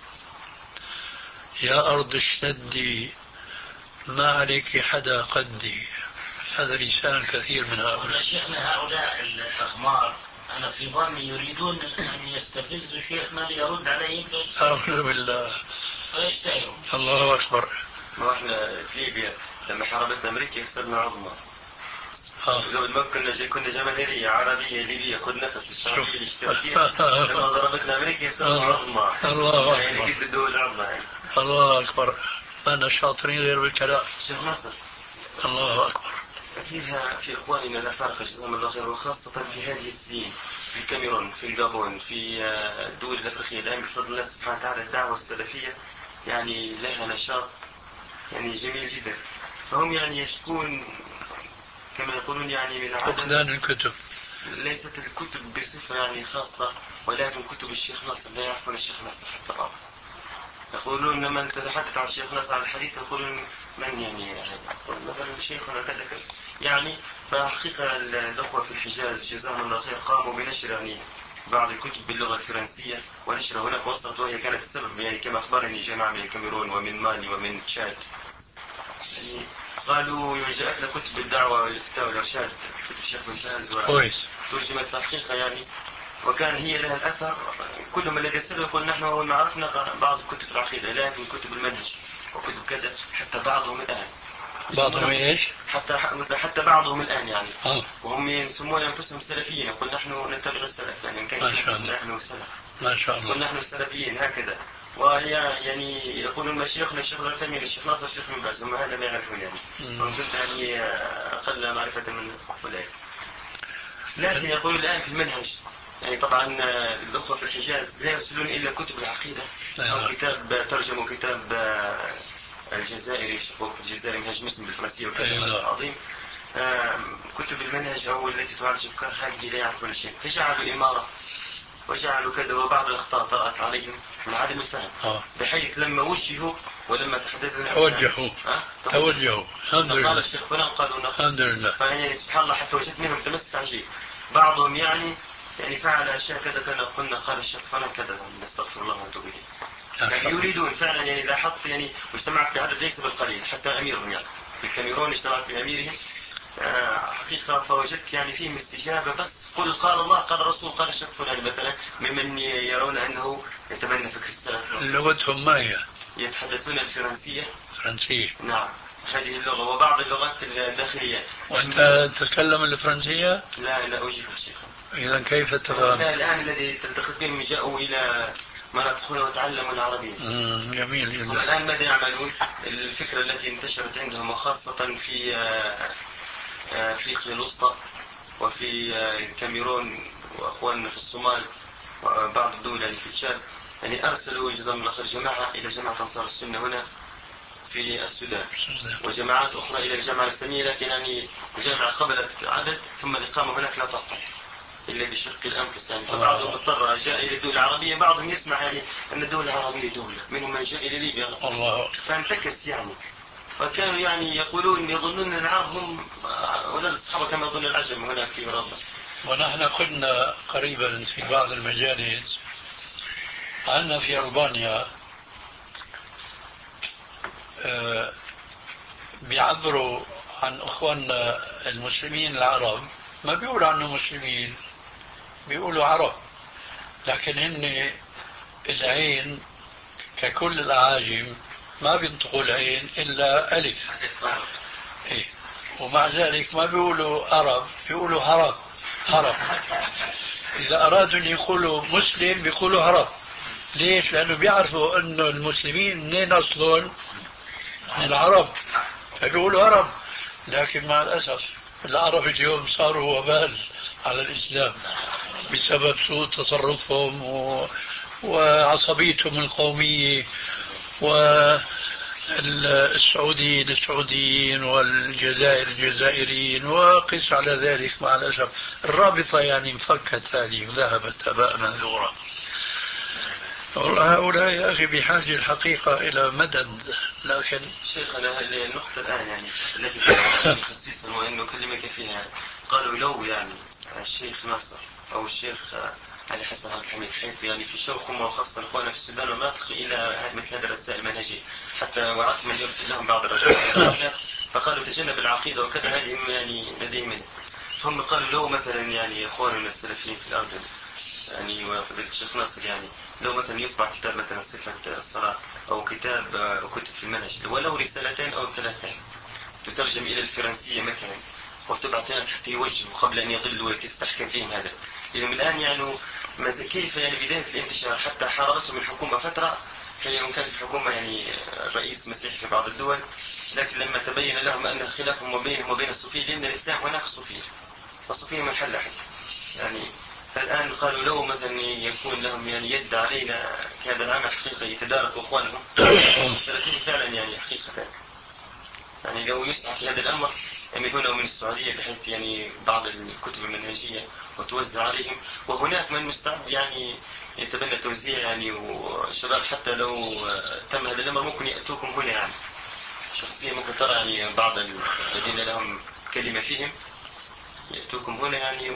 يا أرض اشتدي ما عليك حدا قدي. هذا لسان كثير من هؤلاء. شيخنا هؤلاء الأغمار أنا في ظني يريدون أن يستفزوا شيخنا ليرد عليهم أعوذ بالله فيشتهروا. الله أكبر. ما احنا في ليبيا لما حاربتنا أمريكا يصيرنا عظمى. آه. قبل ما كنا جاي كنا جماهيرية عربية ليبية خذ نفس الشعبية الاشتراكية لما ضربتنا أمريكا يصيرنا عظمى. الله يعني أكبر. قد الدول العظمى يعني. الله أكبر. ما أنا شاطرين غير بالكلام. شيخ ناصر. الله أكبر. فيها في إخواننا الأفارقة جزاهم الله خير، وخاصة في هذه السنين في الكاميرون في الجابون في الدول الأفريقية الآن بفضل الله سبحانه وتعالى الدعوة السلفية يعني لها نشاط يعني جميل جدا. فهم يعني يشكون كما يقولون يعني من فقدان الكتب. ليست الكتب بصفة يعني خاصة، ولكن كتب الشيخ ناصر لا يعرفون الشيخ ناصر حتى بعض. يقولون لما تتحدث عن الشيخ ناصر على الحديث يقولون من يعني يقول مثلا شيخنا كذا كذا يعني. فحقيقة الأخوة في الحجاز جزاهم الله خير قاموا بنشر يعني بعض الكتب باللغة الفرنسية ونشرها هناك وصلت، وهي كانت السبب يعني كما أخبرني جماعة من الكاميرون ومن مالي ومن تشاد يعني قالوا جاءتنا كتب الدعوة والإفتاء والإرشاد كتب الشيخ بن باز وترجمت تحقيقا يعني، وكان هي لها الأثر. كل ما الذي يسأل يقول نحن أول ما عرفنا بعض كتب العقيدة لكن كتب المنهج وكتب كذا حتى بعضهم الآن بعضهم ايش؟ حتى حتى بعضهم الآن يعني آه. وهم يسمون أنفسهم سلفيين. يقول نحن نتبع السلف يعني إن كان ما شاء الله. نحن سلف ما شاء الله. يقول نحن السلفيين هكذا. وهي يعني يقولون مشايخنا الشيخ العثيمين الشيخ ناصر الشيخ بن باز هم هذا ما يعرفون يعني. فكنت يعني أقل معرفة من أولئك. لكن يقول الآن في المنهج يعني طبعا الأخوة في الحجاز لا يرسلون إلا كتب العقيدة أو كتاب ترجموا كتاب الجزائري شقوق الجزائري منهج مسلم بالفرنسية والكلام العظيم. كتب المنهج أو التي تعالج الأفكار هذه لا يعرفون شيء، فجعلوا إمارة وجعلوا كذا، وبعض الأخطاء طرأت عليهم من عدم الفهم آه. بحيث لما وجهوا ولما تحدثوا توجهوا أه؟ توجهوا الحمد لله. قال الشيخ فلان قالوا الحمد لله. فيعني سبحان الله حتى وجدت منهم تمسك عجيب. بعضهم يعني يعني فعل أشياء كذا كذا قلنا قال الشيخ فلان كذا نستغفر الله ونتوب إليه. يعني يريدون فعلا يعني لاحظت يعني واجتمعت بعدد ليس بالقليل حتى أميرهم يعني في الكاميرون اجتمعت بأميرهم آه حقيقة فوجدت يعني فيهم استجابة. بس قل قال الله قال الرسول قال الشيخ فلان مثلا ممن يرون أنه يتبنى فكر السلف. لغتهم ما هي؟ يتحدثون الفرنسية. فرنسية. نعم هذه اللغة وبعض اللغات الداخلية. وأنت تتكلم الفرنسية؟ لا لا أجيب الشيخ. إذا كيف تفهم؟ الآن الذي تلتقط بهم جاءوا إلى مناطق وتعلموا العربية. جميل جدا. الآن ماذا يعملون؟ الفكرة التي انتشرت عندهم وخاصة في أفريقيا الوسطى وفي الكاميرون وأخواننا في الصومال وبعض الدول يعني في تشاد يعني أرسلوا جزاهم الله خير جماعة إلى جماعة أنصار السنة هنا في السودان وجماعات أخرى إلى الجامعة الإسلامية، لكن يعني الجامعة قبلت عدد ثم الإقامة هناك لا تقطع إلا بشق الأنفس يعني. فبعضهم اضطر جاء إلى الدول العربية، بعضهم يسمع يعني أن الدول العربية دولة، منهم من جاء إلى ليبيا الله. فانتكس يعني. فكانوا يعني يقولون يظنون أن العرب هم أولاد الصحابة كما يظن العجم هناك في أوروبا. ونحن قلنا قريبا في بعض المجالس عندنا في ألبانيا آه بيعبروا عن أخواننا المسلمين العرب ما بيقولوا عنهم مسلمين، بيقولوا عرب، لكن هن العين ككل الأعاجم ما بينطقوا العين إلا ألف إيه. ومع ذلك ما بيقولوا عرب، بيقولوا هرب هرب. إذا أرادوا أن يقولوا مسلم بيقولوا هرب. ليش؟ لأنه بيعرفوا أن المسلمين منين أصلهم من العرب فبيقولوا هرب. لكن مع الأسف العرب اليوم صاروا وبال على الإسلام بسبب سوء تصرفهم و... وعصبيتهم القومية، والسعوديين السعوديين والجزائر الجزائريين، وقس على ذلك. مع الأسف الرابطة يعني انفكت هذه وذهبت هباء منثورا. والله هؤلاء يا أخي بحاجة الحقيقة إلى مدد. لكن شيخنا النقطة الآن يعني التي خصيصا وأنه أكلمك فيها يعني قالوا لو يعني الشيخ ناصر أو الشيخ علي حسن عبد الحميد حيث يعني في شوقهم وخاصة إخواننا في السودان والمناطق إلى مثل هذه الرسائل المنهجية، حتى وعدت من يرسل لهم بعض الرسائل فقالوا تجنب العقيدة وكذا، هذه يعني لديهم منه. فهم قالوا لو مثلا يعني إخواننا السلفيين في الأرض يعني وفضيلة الشيخ ناصر يعني لو مثلا يطبع كتاب مثلا صفة الصلاة أو كتاب أو كتب في المنهج ولو رسالتين أو ثلاثين تترجم إلى الفرنسية مثلا وتبعث حتى يوجهوا قبل أن يضلوا وتستحكم فيهم هذا. اليوم الآن يعني كيف يعني بداية الانتشار حتى حاربتهم الحكومة فترة حين كانت الحكومة يعني رئيس مسيحي في بعض الدول، لكن لما تبين لهم أن خلافهم وبينهم وبين الصوفية لأن الإسلام هناك صوفية فالصوفية منحل حتى يعني. فالآن قالوا لو مثلا يكون لهم يعني يد علينا في هذا العمل حقيقة يتدارك أخوانهم ثلاثين فعلا يعني حقيقة يعني لو يسعى في هذا الأمر يعني هنا من السعودية بحيث يعني بعض الكتب المنهجية وتوزع عليهم، وهناك من مستعد يعني يتبنى توزيع يعني وشباب حتى لو تم هذا الأمر ممكن يأتوكم هنا يعني شخصيا ممكن ترى يعني بعض الذين لهم كلمة فيهم يأتوكم هنا يعني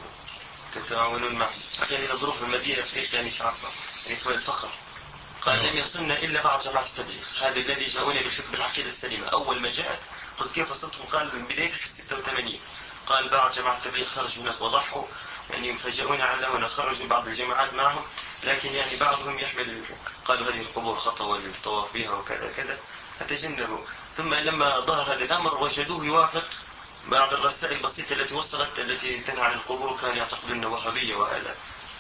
وتتعاونون معهم. يعني ظروف المدينة في يعني شعبنا يعني في الفخر قال لم يصلنا إلا بعض جماعة التبليغ هذا الذي جاءوني بالفكر بالعقيدة السليمة. أول ما جاءت قلت كيف وصلتهم؟ قال من بداية في الستة وثمانين قال بعض جماعة التبليغ خرجوا هناك وضحوا يعني فجاءونا علمونا خرجوا بعض الجماعات معهم، لكن يعني بعضهم يحمل قالوا هذه القبور خطأ والطواف بها وكذا كذا فتجنبوا. ثم لما ظهر هذا الأمر وجدوه يوافق بعض الرسائل البسيطة التي وصلت التي تنهى عن القبور كانوا يعتقدون وهابية وهذا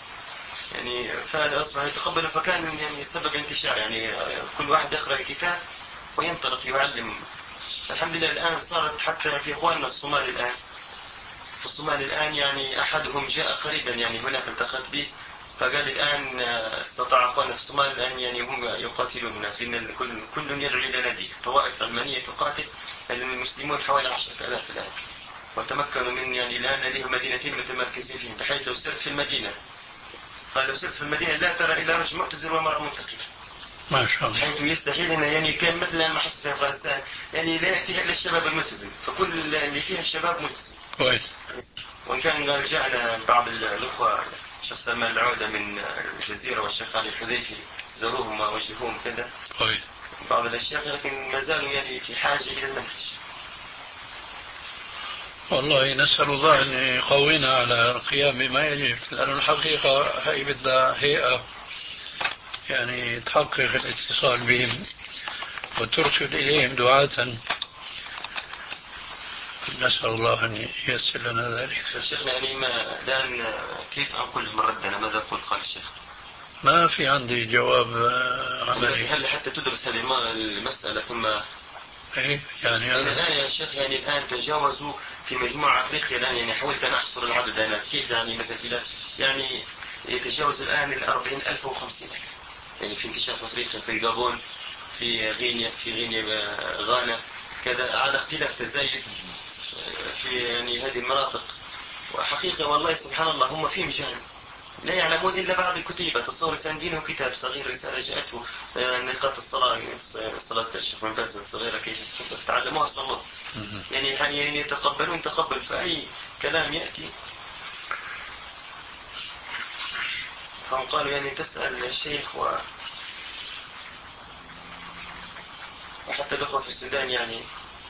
يعني فهذا أصبح يتقبل فكان يعني سبب انتشار يعني كل واحد يقرأ الكتاب وينطلق يعلم. الحمد لله الآن صارت حتى في إخواننا الصومال الآن في الصومال الآن يعني أحدهم جاء قريبا يعني هناك التقت به فقال الآن استطاع أخواننا في الصومال الآن يعني هم يقاتلون هناك لأن كل كل يدعو إلى نادي طوائف علمانية تقاتل المسلمون حوالي عشرة آلاف الآن وتمكنوا من يعني الآن لديهم مدينتين متمركزين فيهم بحيث لو سرت في المدينة قال لو سرت في المدينة لا ترى إلا رجل معتزل ومرأة منتقبة ما شاء الله حيث يستحيل أن يعني كان مثلا ما حصل في أفغانستان يعني لا يأتيها إلا الشباب الملتزم فكل اللي فيها الشباب ملتزم كويس. وإن كان قال جاءنا بعض الأخوة الشيخ سلمان العودة من الجزيرة والشيخ علي الحذيفي زوروهم ووجهوهم كذا كويس. بعض الأشياء لكن ما زالوا يعني في حاجة إلى المنهج. والله نسأل الله أن يقوينا على القيام بما يجب لأن الحقيقة هي بدها هيئة يعني تحقق الاتصال بهم وترسل إليهم دعاة. نسأل الله أن ييسر لنا ذلك. الشيخ يعني ما الآن كيف أنقل مردنا ماذا قلت قال الشيخ؟ ما في عندي جواب عملي. هل حتى تدرس هذه المسألة ثم إيه يعني أنا الآن يا شيخ يعني الآن تجاوزوا في مجموعة أفريقيا الآن يعني حاولت أن أحصر العدد أنا كيف يعني مثلا يعني يتجاوز الآن الأربعين ألف وخمسين يعني في انتشار في أفريقيا في الجابون في غينيا في غينيا غانا كذا على اختلاف تزايد في يعني هذه المناطق. وحقيقة والله سبحان الله هم فيهم جهل لا يعلمون إلا بعض الكتيبة تصور ساندينه كتاب صغير رسالة جاءته نقاط الصلاة صلاة الشيخ بن باز الصغيرة كيف تعلموها صلاة يعني يعني يتقبلون تقبل فأي كلام يأتي فهم قالوا يعني تسأل الشيخ و وحتى الأخوة في السودان يعني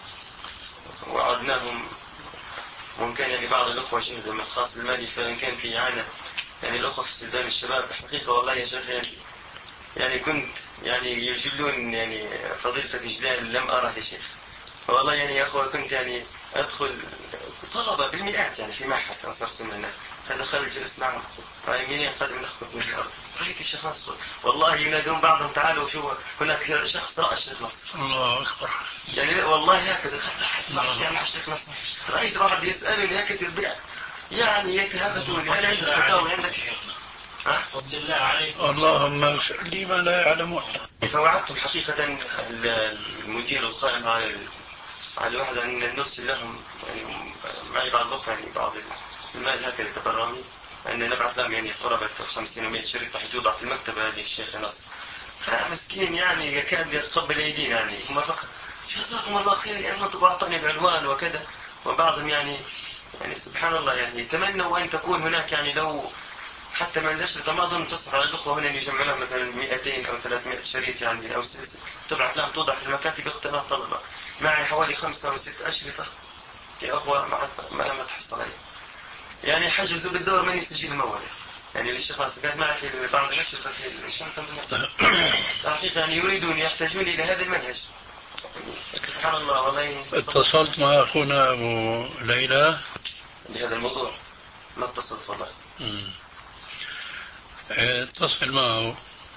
وعدناهم وإن كان يعني بعض الأخوة جهدوا من الخاص المالي فإن كان في إعانة يعني الأخوة في السودان الشباب حقيقة والله يا شيخ يعني, يعني كنت يعني يجلون يعني فضيلتك إجلال لم أره يا شيخ والله يعني يا أخوة كنت يعني أدخل طلبة بالمئات يعني في معهد أنصار سنة، هذا خارج جلس معهم رايمين قادم نخطب من الأرض، رأيت الشيخ نصر والله ينادون بعضهم تعالوا شو هناك شخص رأى الشيخ نصر. الله أكبر. يعني والله هكذا خطأت يعني مع الشيخ نصر، رأيت بعض يسألني هكذا تربيع يعني يتهافتون هل عندك فتاوى عندك فضل الله عليك اللهم اغفر لي ما لا يعلمون. فوعدتم حقيقة المدير القائم على على الواحد أن نرسل لهم يعني معي بعض الأخوة يعني بعض المال هكذا تبرامي أن نبعث لهم يعني قرابة خمسين ومئة شريط راح توضع في المكتبة للشيخ نصر. فمسكين يعني يكاد يقبل أيدينا يعني هم فقط جزاكم الله خير يعني أنتم أعطاني العنوان وكذا، وبعضهم يعني يعني سبحان الله يعني يتمنوا أن تكون هناك يعني لو حتى من الأشرطة ما أظن تصل على الأخوة هنا يجمع لهم مثلا مئتين أو ثلاثمائة شريط يعني أو سلسلة تبعث لهم توضع في المكاتب اقتناء طلبة. معي حوالي خمسة أو ست أشرطة يا أخوة ما ما تحصل عليه يعني حجزوا بالدور من يسجل الموالد يعني للشيخ ناصر كانت معي في بعض الأشرطة في الشنطة حقيقة يعني يريدون يحتاجون إلى هذا المنهج. سبحان الله والله. اتصلت مع أخونا أبو ليلى بهذا الموضوع؟ ما اتصلت والله. مم. اتصل معه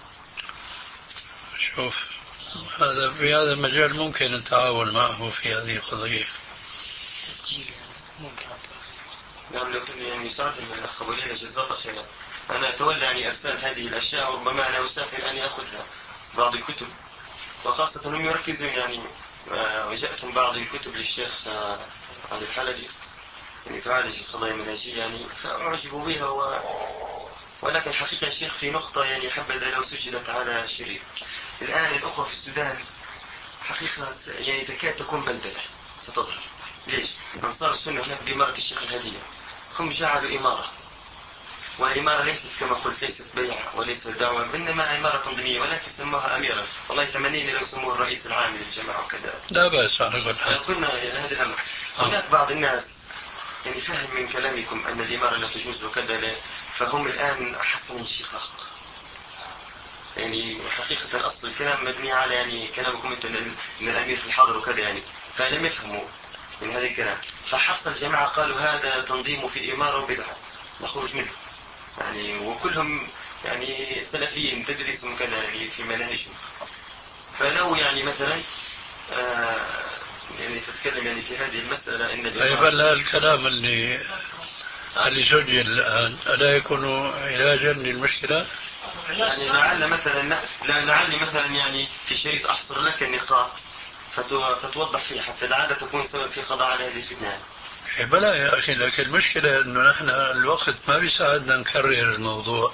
شوف هذا في هذا المجال ممكن التعاون معه في هذه القضية. تسجيل ممكن. نعم لو كان يعني يساعدني من الأخ أبو ليلى جزاه الله خيرا. أنا أتولى يعني أرسال هذه الأشياء وربما أنا أسافر أني أخذها بعض الكتب، وخاصة هم يركزون يعني وجاءتهم بعض الكتب للشيخ علي الحلبي يعني تعالج قضايا منهجية يعني فأعجبوا بها و... ولكن حقيقة الشيخ في نقطة يعني حبذا لو سجلت على شريط. الآن الأخوة في السودان حقيقة يعني تكاد تكون بلدلة ستظهر. ليش؟ أنصار السنة هناك بإمارة الشيخ الهدية هم جعلوا إمارة، والإمارة ليست كما قلت ليست بيع وليست دعوة إنما إمارة تنظيمية، ولكن سموها أميرا. والله تمنينا لو سموه الرئيس العام للجماعة وكذا. لا بأس على كل حال. كنا هذا الأمر. هناك بعض الناس يعني فهم من كلامكم أن الإمارة لا تجوز وكذا، فهم الآن أحس من شقاق. يعني حقيقة أصل الكلام مبني على يعني كلامكم أنتم أن الأمير في الحاضر وكذا يعني، فلم يفهموا من هذا الكلام، فحصل الجماعة قالوا هذا تنظيم في إمارة وبدعة نخرج منه يعني، وكلهم يعني سلفيين تدرسهم كذا يعني في مناهجهم. فلو يعني مثلا آه يعني تتكلم يعني في هذه المسألة إن طيب لا الكلام اللي اللي سجل الآن ألا يكون علاجا للمشكلة؟ يعني لعل مثلا لا لعل مثلا يعني في شريط أحصر لك النقاط فتوضح فيه حتى لعل تكون سبب في قضاء على هذه الفتنة. بلا يا أخي، لكن المشكلة أنه نحن الوقت ما بيساعدنا نكرر الموضوع.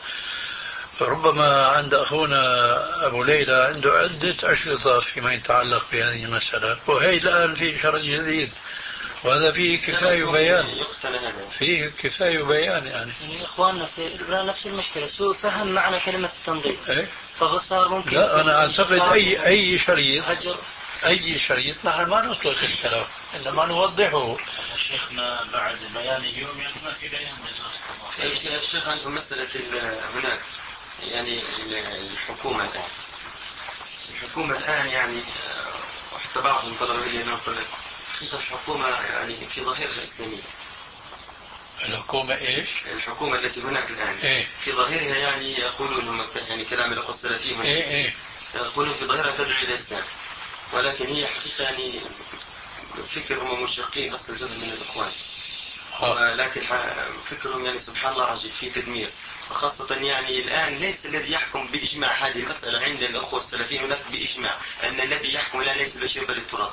ربما عند أخونا أبو ليلى عنده عدة أشرطة فيما يتعلق بهذه المسألة، وهي الآن في شرط جديد وهذا فيه كفاية بيان، فيه كفاية بيان يعني. يعني إخواننا في نفس المشكلة سوء فهم معنى كلمة التنظيم. إيه؟ فصار ممكن لا أنا أعتقد أي أي شريط هجر أي شريط نحن ما نطلق الكلام إنما نوضحه. شيخنا بعد بيان اليوم ما في بيان يا شيخ عندهم مسألة هناك يعني الحكومة الآن الحكومة الآن يعني وحتى بعضهم طلبوا لي أن أقول حقيقة الحكومة يعني في ظاهرها إسلامية. الحكومة إيش؟ الحكومة التي هناك الآن إيه؟ في ظاهرها يعني يقولون يعني كلام الأخوة السلفيين إيه إيه؟ يقولون في ظاهرها تدعو إلى الإسلام، ولكن هي حقيقة يعني فكر هم مشرقين أصل جزء من الإخوان، ولكن فكرهم يعني سبحان الله عجيب في تدمير، وخاصة يعني الآن ليس الذي يحكم بإجماع هذه المسألة عند الأخوة السلفيين هناك بإجماع أن الذي يحكم الآن ليس البشير بل التراب.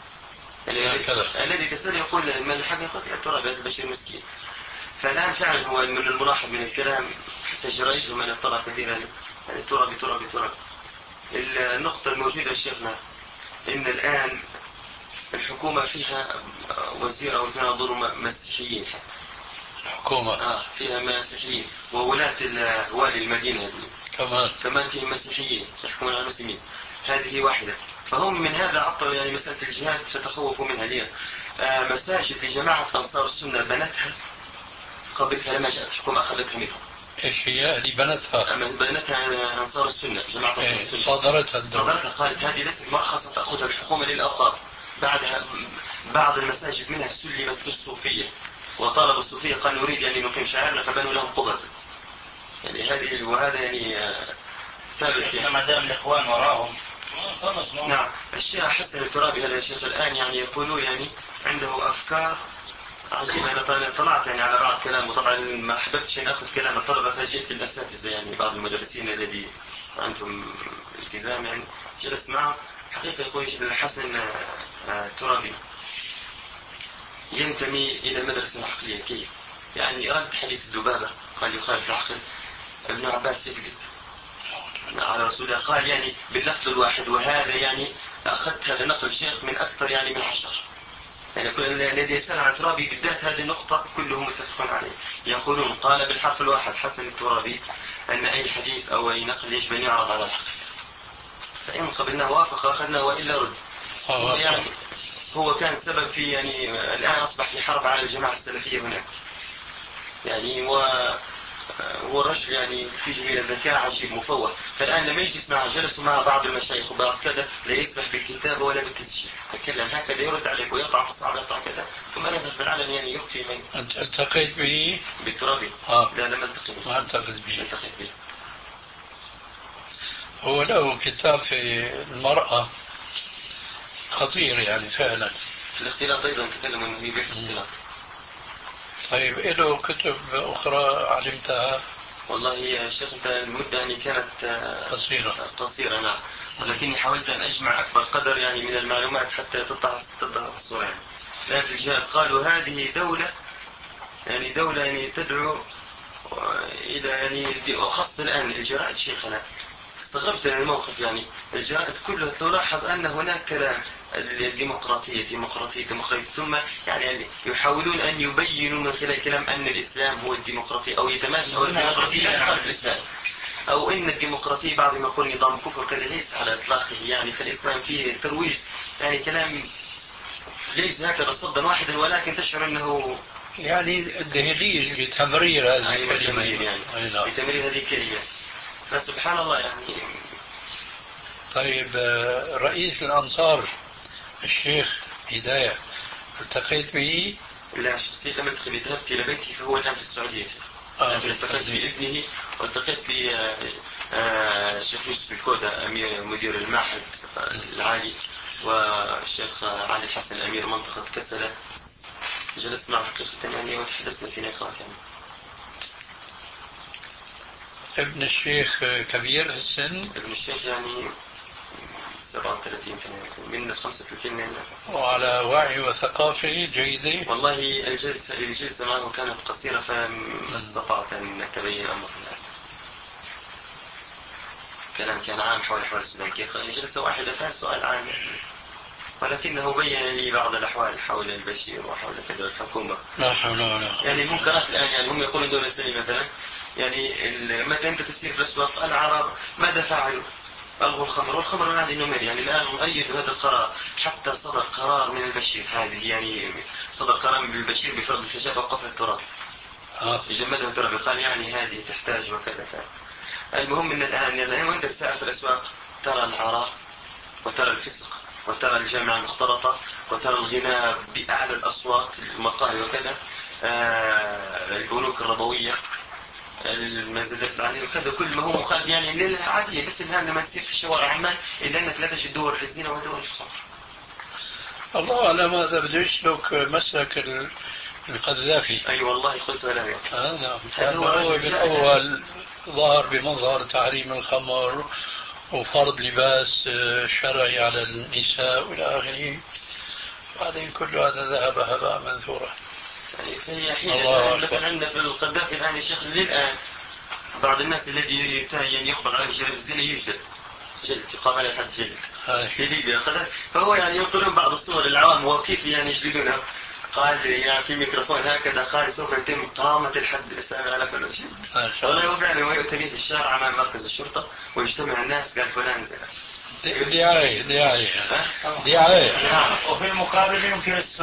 الذي تسأل يقول من الحق يقول التراب هذا البشير مسكين. فالآن فعلا هو من الملاحظ من الكلام حتى جرائدهم أن يطلع كثيرا يعني تراب تراب تراب. النقطة الموجودة يا شيخنا إن الآن الحكومة فيها وزير أو اثنين أظن مسيحيين. الحكومة آه فيها مسيحيين، وولاة والي المدينة هذه كمان كمان فيهم مسيحيين يحكمون على المسلمين. هذه واحدة. فهم من هذا عطلوا يعني مسألة الجهاد فتخوفوا منها اليوم. آه مساجد لجماعة أنصار السنة بنتها قبل لما جاءت الحكومة أخذتها منهم. إيش هي اللي بنتها؟ بنتها أنصار السنة جماعة أنصار السنة. صادرتها الدولة. صادرتها قالت هذه ليست مرخصة تأخذها الحكومة للأوقاف، بعدها بعض المساجد منها سلمت للصوفية، وطلب الصوفية قال نريد يعني نقيم شعائرنا فبنوا لهم قبب. يعني هذه وهذا يعني ثابت يعني. ما دام الإخوان وراهم. نعم. الشيخ حسن الترابي هذا الشيخ الآن يعني يقولون يعني عنده أفكار عجيبة. أنا طلعت يعني على بعض كلامه، طبعا ما حببتش أن أخذ كلام الطلبة فجئت الأساتذة يعني بعض المدرسين الذي عندهم التزام يعني جلست معه. حقيقة يقول الحسن الترابي ينتمي إلى المدرسة العقلية. كيف؟ يعني رد حديث الذبابة قال يخالف العقل، ابن عباس يكذب على رسول الله قال يعني باللفظ الواحد. وهذا يعني أخذت هذا نقل الشيخ من أكثر يعني من عشر. يعني كل الذي يسأل عن الترابي بالذات هذه النقطة كلهم متفقون عليه. يقولون قال بالحرف الواحد حسن الترابي أن أي حديث أو أي نقل يجب أن يعرض على العقل، فإن قبلناه وافق أخذناه وإلا رد. يعني هو كان سبب في يعني الآن أصبح في حرب على الجماعة السلفية هناك يعني. و هو الرجل يعني في جميل الذكاء عجيب مفوه. فالآن لما يجلس معه جلسوا مع بعض المشايخ وبعض كذا لا يسمح بالكتابة ولا بالتسجيل، تكلم هكذا يرد عليك ويقطع في الصعب يقطع كذا ثم نذهب في العلن يعني يخفي من. أنت التقيت به؟ بالترابي؟ آه. لا لم التقي به. ما التقيت به. التقيت به. هو له كتاب في المرأة خطير يعني فعلا. الاختلاط أيضا تكلم أنه يبيح الاختلاط. طيب له كتب أخرى علمتها؟ والله يا شيخ المدة يعني كانت قصيرة قصيرة نعم، ولكني حاولت أن أجمع أكبر قدر يعني من المعلومات حتى تتضح تتضح الصورة يعني. الآن في الجهاد قالوا هذه دولة يعني دولة يعني تدعو إلى يعني خاصة الآن الجرائد شيخنا استغربت من الموقف يعني. الجرائد كلها تلاحظ أن هناك كلام الديمقراطية ديمقراطية ديمقراطية ثم يعني يحاولون أن يبينوا من خلال الكلام أن الإسلام هو الديمقراطية أو يتماشى أو الديمقراطية لا تخالف الإسلام أو إن الديمقراطية بعضهم يقول نظام كفر كذا ليس على إطلاقه يعني. فالإسلام فيه ترويج يعني كلام ليس هكذا صدا واحدا ولكن تشعر أنه يعني الدهليز بتمرير هذه أيوة الكلمة يعني بتمرير هذه الكلمة. فسبحان الله يعني. طيب رئيس الأنصار الشيخ هداية التقيت به؟ لا شخصيا لم أدخل. ذهبت إلى بيته فهو الآن في السعودية. آه التقيت بابنه والتقيت بالشيخ يوسف الكودة أمير مدير المعهد العالي والشيخ علي الحسن أمير منطقة كسلة. جلست معه حقيقة يعني وتحدثنا في نقاط يعني. ابن الشيخ كبير في السن؟ ابن الشيخ يعني سبعة وثلاثين من الخمسة وثلاثين يعني. وعلى وعي وثقافة جيدة؟ والله الجلسة الجلسة معه كانت قصيرة فما استطعت أن أتبين أمر الله. كلام كان عام حول حول السودان كيف جلسة واحدة فيها سؤال عام ولكنه بين لي بعض الأحوال حول البشير وحول كذا الحكومة. لا حول ولا قوة. يعني المنكرات الآن يعني هم يقولون دولة سليمة مثلا يعني متى أنت تسير في الأسواق العرب ماذا فعلوا؟ ألغوا الخمر والخمر من هذه النمر يعني. الآن مؤيد هذا القرار حتى صدر قرار من البشير هذه يعني صدر قرار من البشير بفرض الحجاب وقفل التراب. آه. يجمدها التراب قال يعني هذه تحتاج وكذا كذا. المهم أن الآن يعني وأنت تسافر في الأسواق ترى العراء وترى الفسق وترى الجامعة المختلطة وترى الغناء بأعلى الأصوات المقاهي وكذا. آه البنوك الربوية المزادات العالية وكذا كل ما هو مخالف يعني للعادية مثل هذا لما يصير في شوارع عمان إلا أنك لا تجد دور الزنا ودور الخمر. الله أعلم هذا بده يسلك مسلك القذافي. أي أيوة والله قلت له هذا هو بالأول ظهر بمظهر تحريم الخمر وفرض لباس شرعي على النساء وإلى آخره بعدين كل هذا ذهب هباء منثورا. يعني حين مثلا عندنا في القذافي الآن يا شيخ للآن بعض الناس الذي يعني يخبر عليه شرف الزنا يجلد جلد يقام على حد جلد في ليبيا قذافي. فهو يعني ينقلون بعض الصور للعوام وكيف يعني يجلدونها. قال يعني في ميكروفون هكذا قال سوف يتم قامة الحد الإسلامي على كل شيء. والله هو فعلا ويؤتى به في الشارع أمام مركز الشرطة ويجتمع الناس قال فلان زنا. دعاية دعاية دعاية. وفي المقابل ينكر السنة.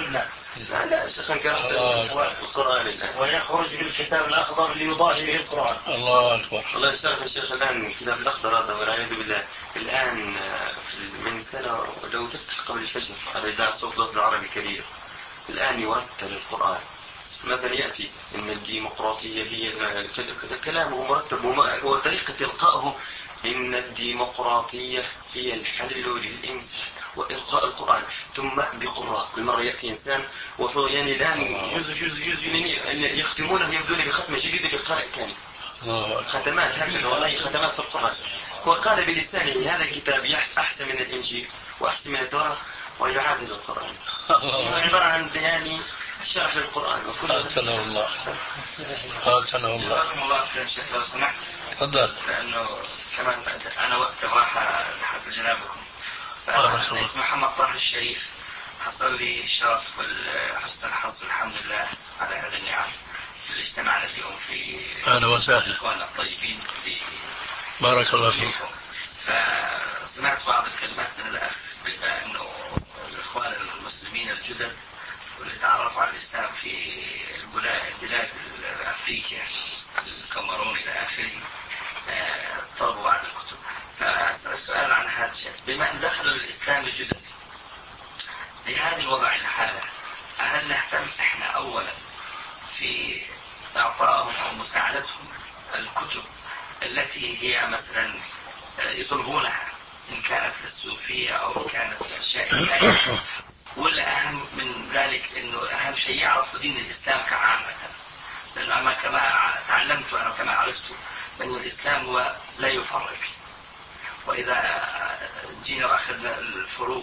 لا لا شيخ قرأت القرآن الآن ويخرج بالكتاب الأخضر ليضاهي به القرآن. الله أكبر. الله يسلمك يا شيخ. الآن الكتاب الأخضر هذا والعياذ بالله الآن من سنة لو تفتح قبل الفجر على إذاعة صوت الوطن العربي الكبير الآن يرتل القرآن. مثلا يأتي إن الديمقراطية هي كلامه مرتب وطريقة إلقائه إن الديمقراطية هي الحل للإنسان وإلقاء القرآن ثم بقراء. كل مرة يأتي إنسان وفي يعني الآن جزء جزء جزء يختمونه يبدون بختمة جديدة بقراء ثاني ختمات هكذا والله ختمات في القرآن. وقال بلسانه هذا الكتاب أحسن من الإنجيل وأحسن من التوراة ويعادل القرآن. هو عبارة عن بيان شرح للقرآن وكل قاتله الله قاتله الله. جزاكم الله خير شيخ لو سمحت. تفضل. لأنه كمان أنا وقت الراحة لحد جنابكم. فأنا اسمي محمد طه الشريف. حصل لي الشرف وحسن الحظ والحمد لله على هذا النعم في الاجتماع اليوم في أهلا وسهلا الإخوان الطيبين في بارك الله فيك. فسمعت بعض الكلمات من الأخ بأنه الإخوان المسلمين الجدد واللي تعرفوا على الإسلام في البلاد الأفريقية الكاميرون إلى آخره طلبوا بعض الكتب. فأسأل سؤال عن هذا الشيء. بما أن دخلوا الإسلام الجدد بهذا الوضع الحالة هل نهتم إحنا أولا في إعطائهم أو مساعدتهم الكتب التي هي مثلا يطلبونها إن كانت للصوفية أو كانت أشياء ثانية، ولا أهم من ذلك إنه أهم شيء يعرفوا دين الإسلام كعامة؟ لأنه كما تعلمت وأنا كما عرفت أن الإسلام هو لا يفرق، وإذا جينا وأخذنا الفروق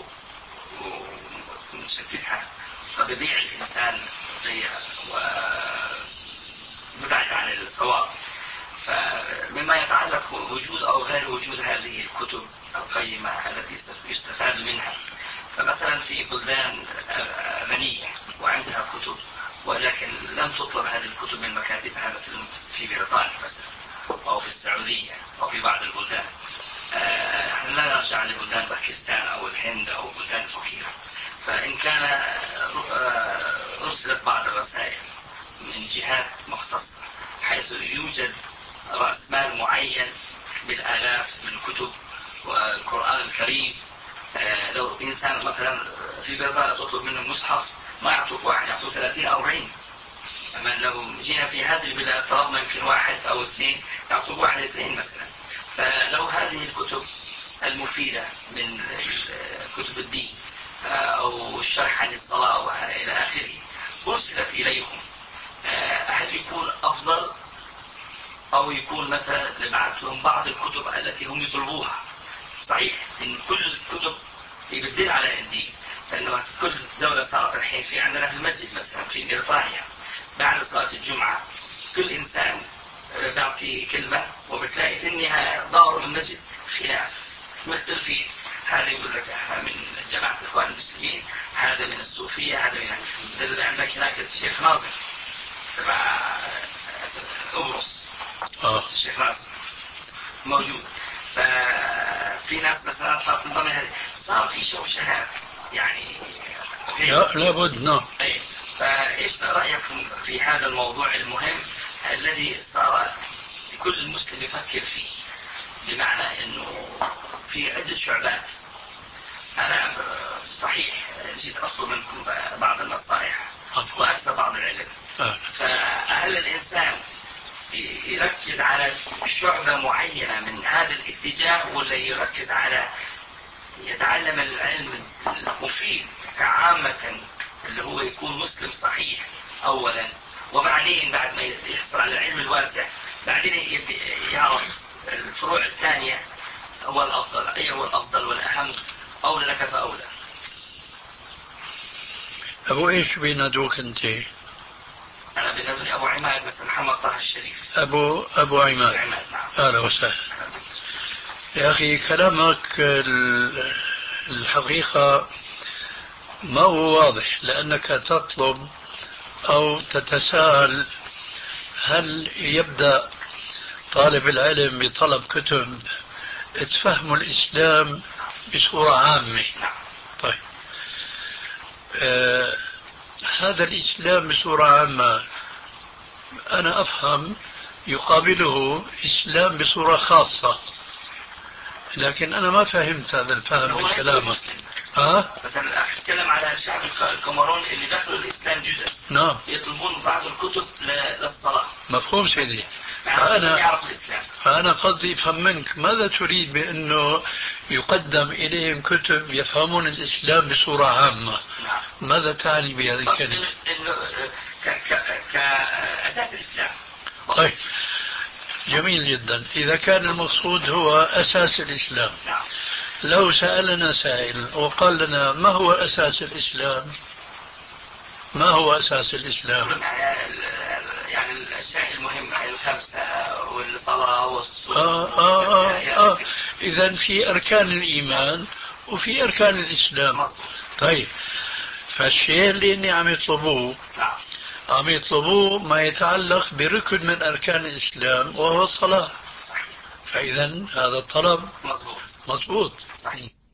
ونشتتها فبيضيع الإنسان ضيع ويبعد عن الصواب. فمما يتعلق وجود أو غير وجود هذه الكتب القيمة التي يستفاد منها، فمثلا في بلدان غنية وعندها كتب ولكن لم تطلب هذه الكتب من مكاتبها مثل في بريطانيا مثلا أو في السعودية أو في بعض البلدان. احنا لا نرجع لبلدان باكستان أو الهند أو بلدان الفقيرة. فإن كان أرسلت بعض الرسائل من جهات مختصة حيث يوجد رأس مال معين بالآلاف من الكتب والقرآن الكريم، لو إنسان مثلا في بريطانيا تطلب منه مصحف ما يعطوك واحد، يعطوك ثلاثين أربعين. أما لو جينا في هذه البلاد طلبنا يمكن واحد أو اثنين يعطوك واحد اثنين مثلا. فلو هذه الكتب المفيدة من كتب الدين أو الشرح عن الصلاة وإلى آخره أرسلت إليهم، هل يكون أفضل أو يكون مثلا نبعث لهم بعض الكتب التي هم يطلبوها؟ صحيح إن كل الكتب يبدل على الدين، لأنه في كل دولة صارت الحين في عندنا في المسجد مثلا في بريطانيا بعد صلاة الجمعة كل إنسان بيعطي كلمة وبتلاقي في النهاية ظهر من المسجد خلاف مختلفين. هذا يقول لك احنا من جماعة الإخوان المسلمين، هذا من الصوفية، هذا من اللي عندك هناك الشيخ ناصر تبع أمرس الشيخ ناصر موجود. ففي ناس مثلا صارت تنضم هذه، صار في شوشهات يعني لا لابد. نعم. فإيش رأيكم في هذا الموضوع المهم الذي صار كل مسلم يفكر فيه؟ بمعنى أنه في عدة شعبات. أنا صحيح جيت أطلب منكم بعض النصائح وأكثر بعض العلم، فهل الإنسان يركز على شعبة معينة من هذا الاتجاه ولا يركز على يتعلم العلم المفيد كعامة اللي هو يكون مسلم صحيح أولا، وبعدين بعد ما يحصل على العلم الواسع بعدين يعرف الفروع الثانية هو الأفضل، أي هو الأفضل والأهم، أولى لك فأولى. أبو إيش بينادوك أنت؟ أنا بينادوني أبو عماد مثلا، محمد طه الشريف. أبو أبو عماد. عماد نعم. أهلا وسهلا. يا أخي كلامك الحقيقة ما هو واضح، لأنك تطلب أو تتساءل هل يبدأ طالب العلم بطلب كتب تفهم الإسلام بصورة عامة. طيب أه هذا الإسلام بصورة عامة أنا أفهم يقابله إسلام بصورة خاصة، لكن أنا ما فهمت هذا الفهم من كلامك. ها؟ مثلا الأخ تكلم على الشعب الكاميرون اللي دخلوا الإسلام جدا. نعم. يطلبون بعض الكتب للصلاة. مفهوم سيدي. فأنا يعرف الإسلام. فأنا قصدي أفهم منك ماذا تريد بأنه يقدم إليهم كتب يفهمون الإسلام بصورة عامة. نعم. ماذا تعني بهذه الكلمة؟ إنه كأساس الإسلام. طيب جميل جدا. إذا كان المقصود هو أساس الإسلام. نعم. لو سألنا سائل وقال لنا ما هو أساس الإسلام؟ ما هو أساس الإسلام؟ يعني الأشياء المهمة الخمسة والصلاة والصوم. آه آه آه آه. إذن في أركان الإيمان وفي أركان الإسلام. مصر. طيب فالشيء اللي إني عم يطلبوه نعم. عم يطلبوه ما يتعلق بركن من أركان الإسلام وهو الصلاة. صحيح. فإذا هذا الطلب مضبوط. مضبوط. صحيح.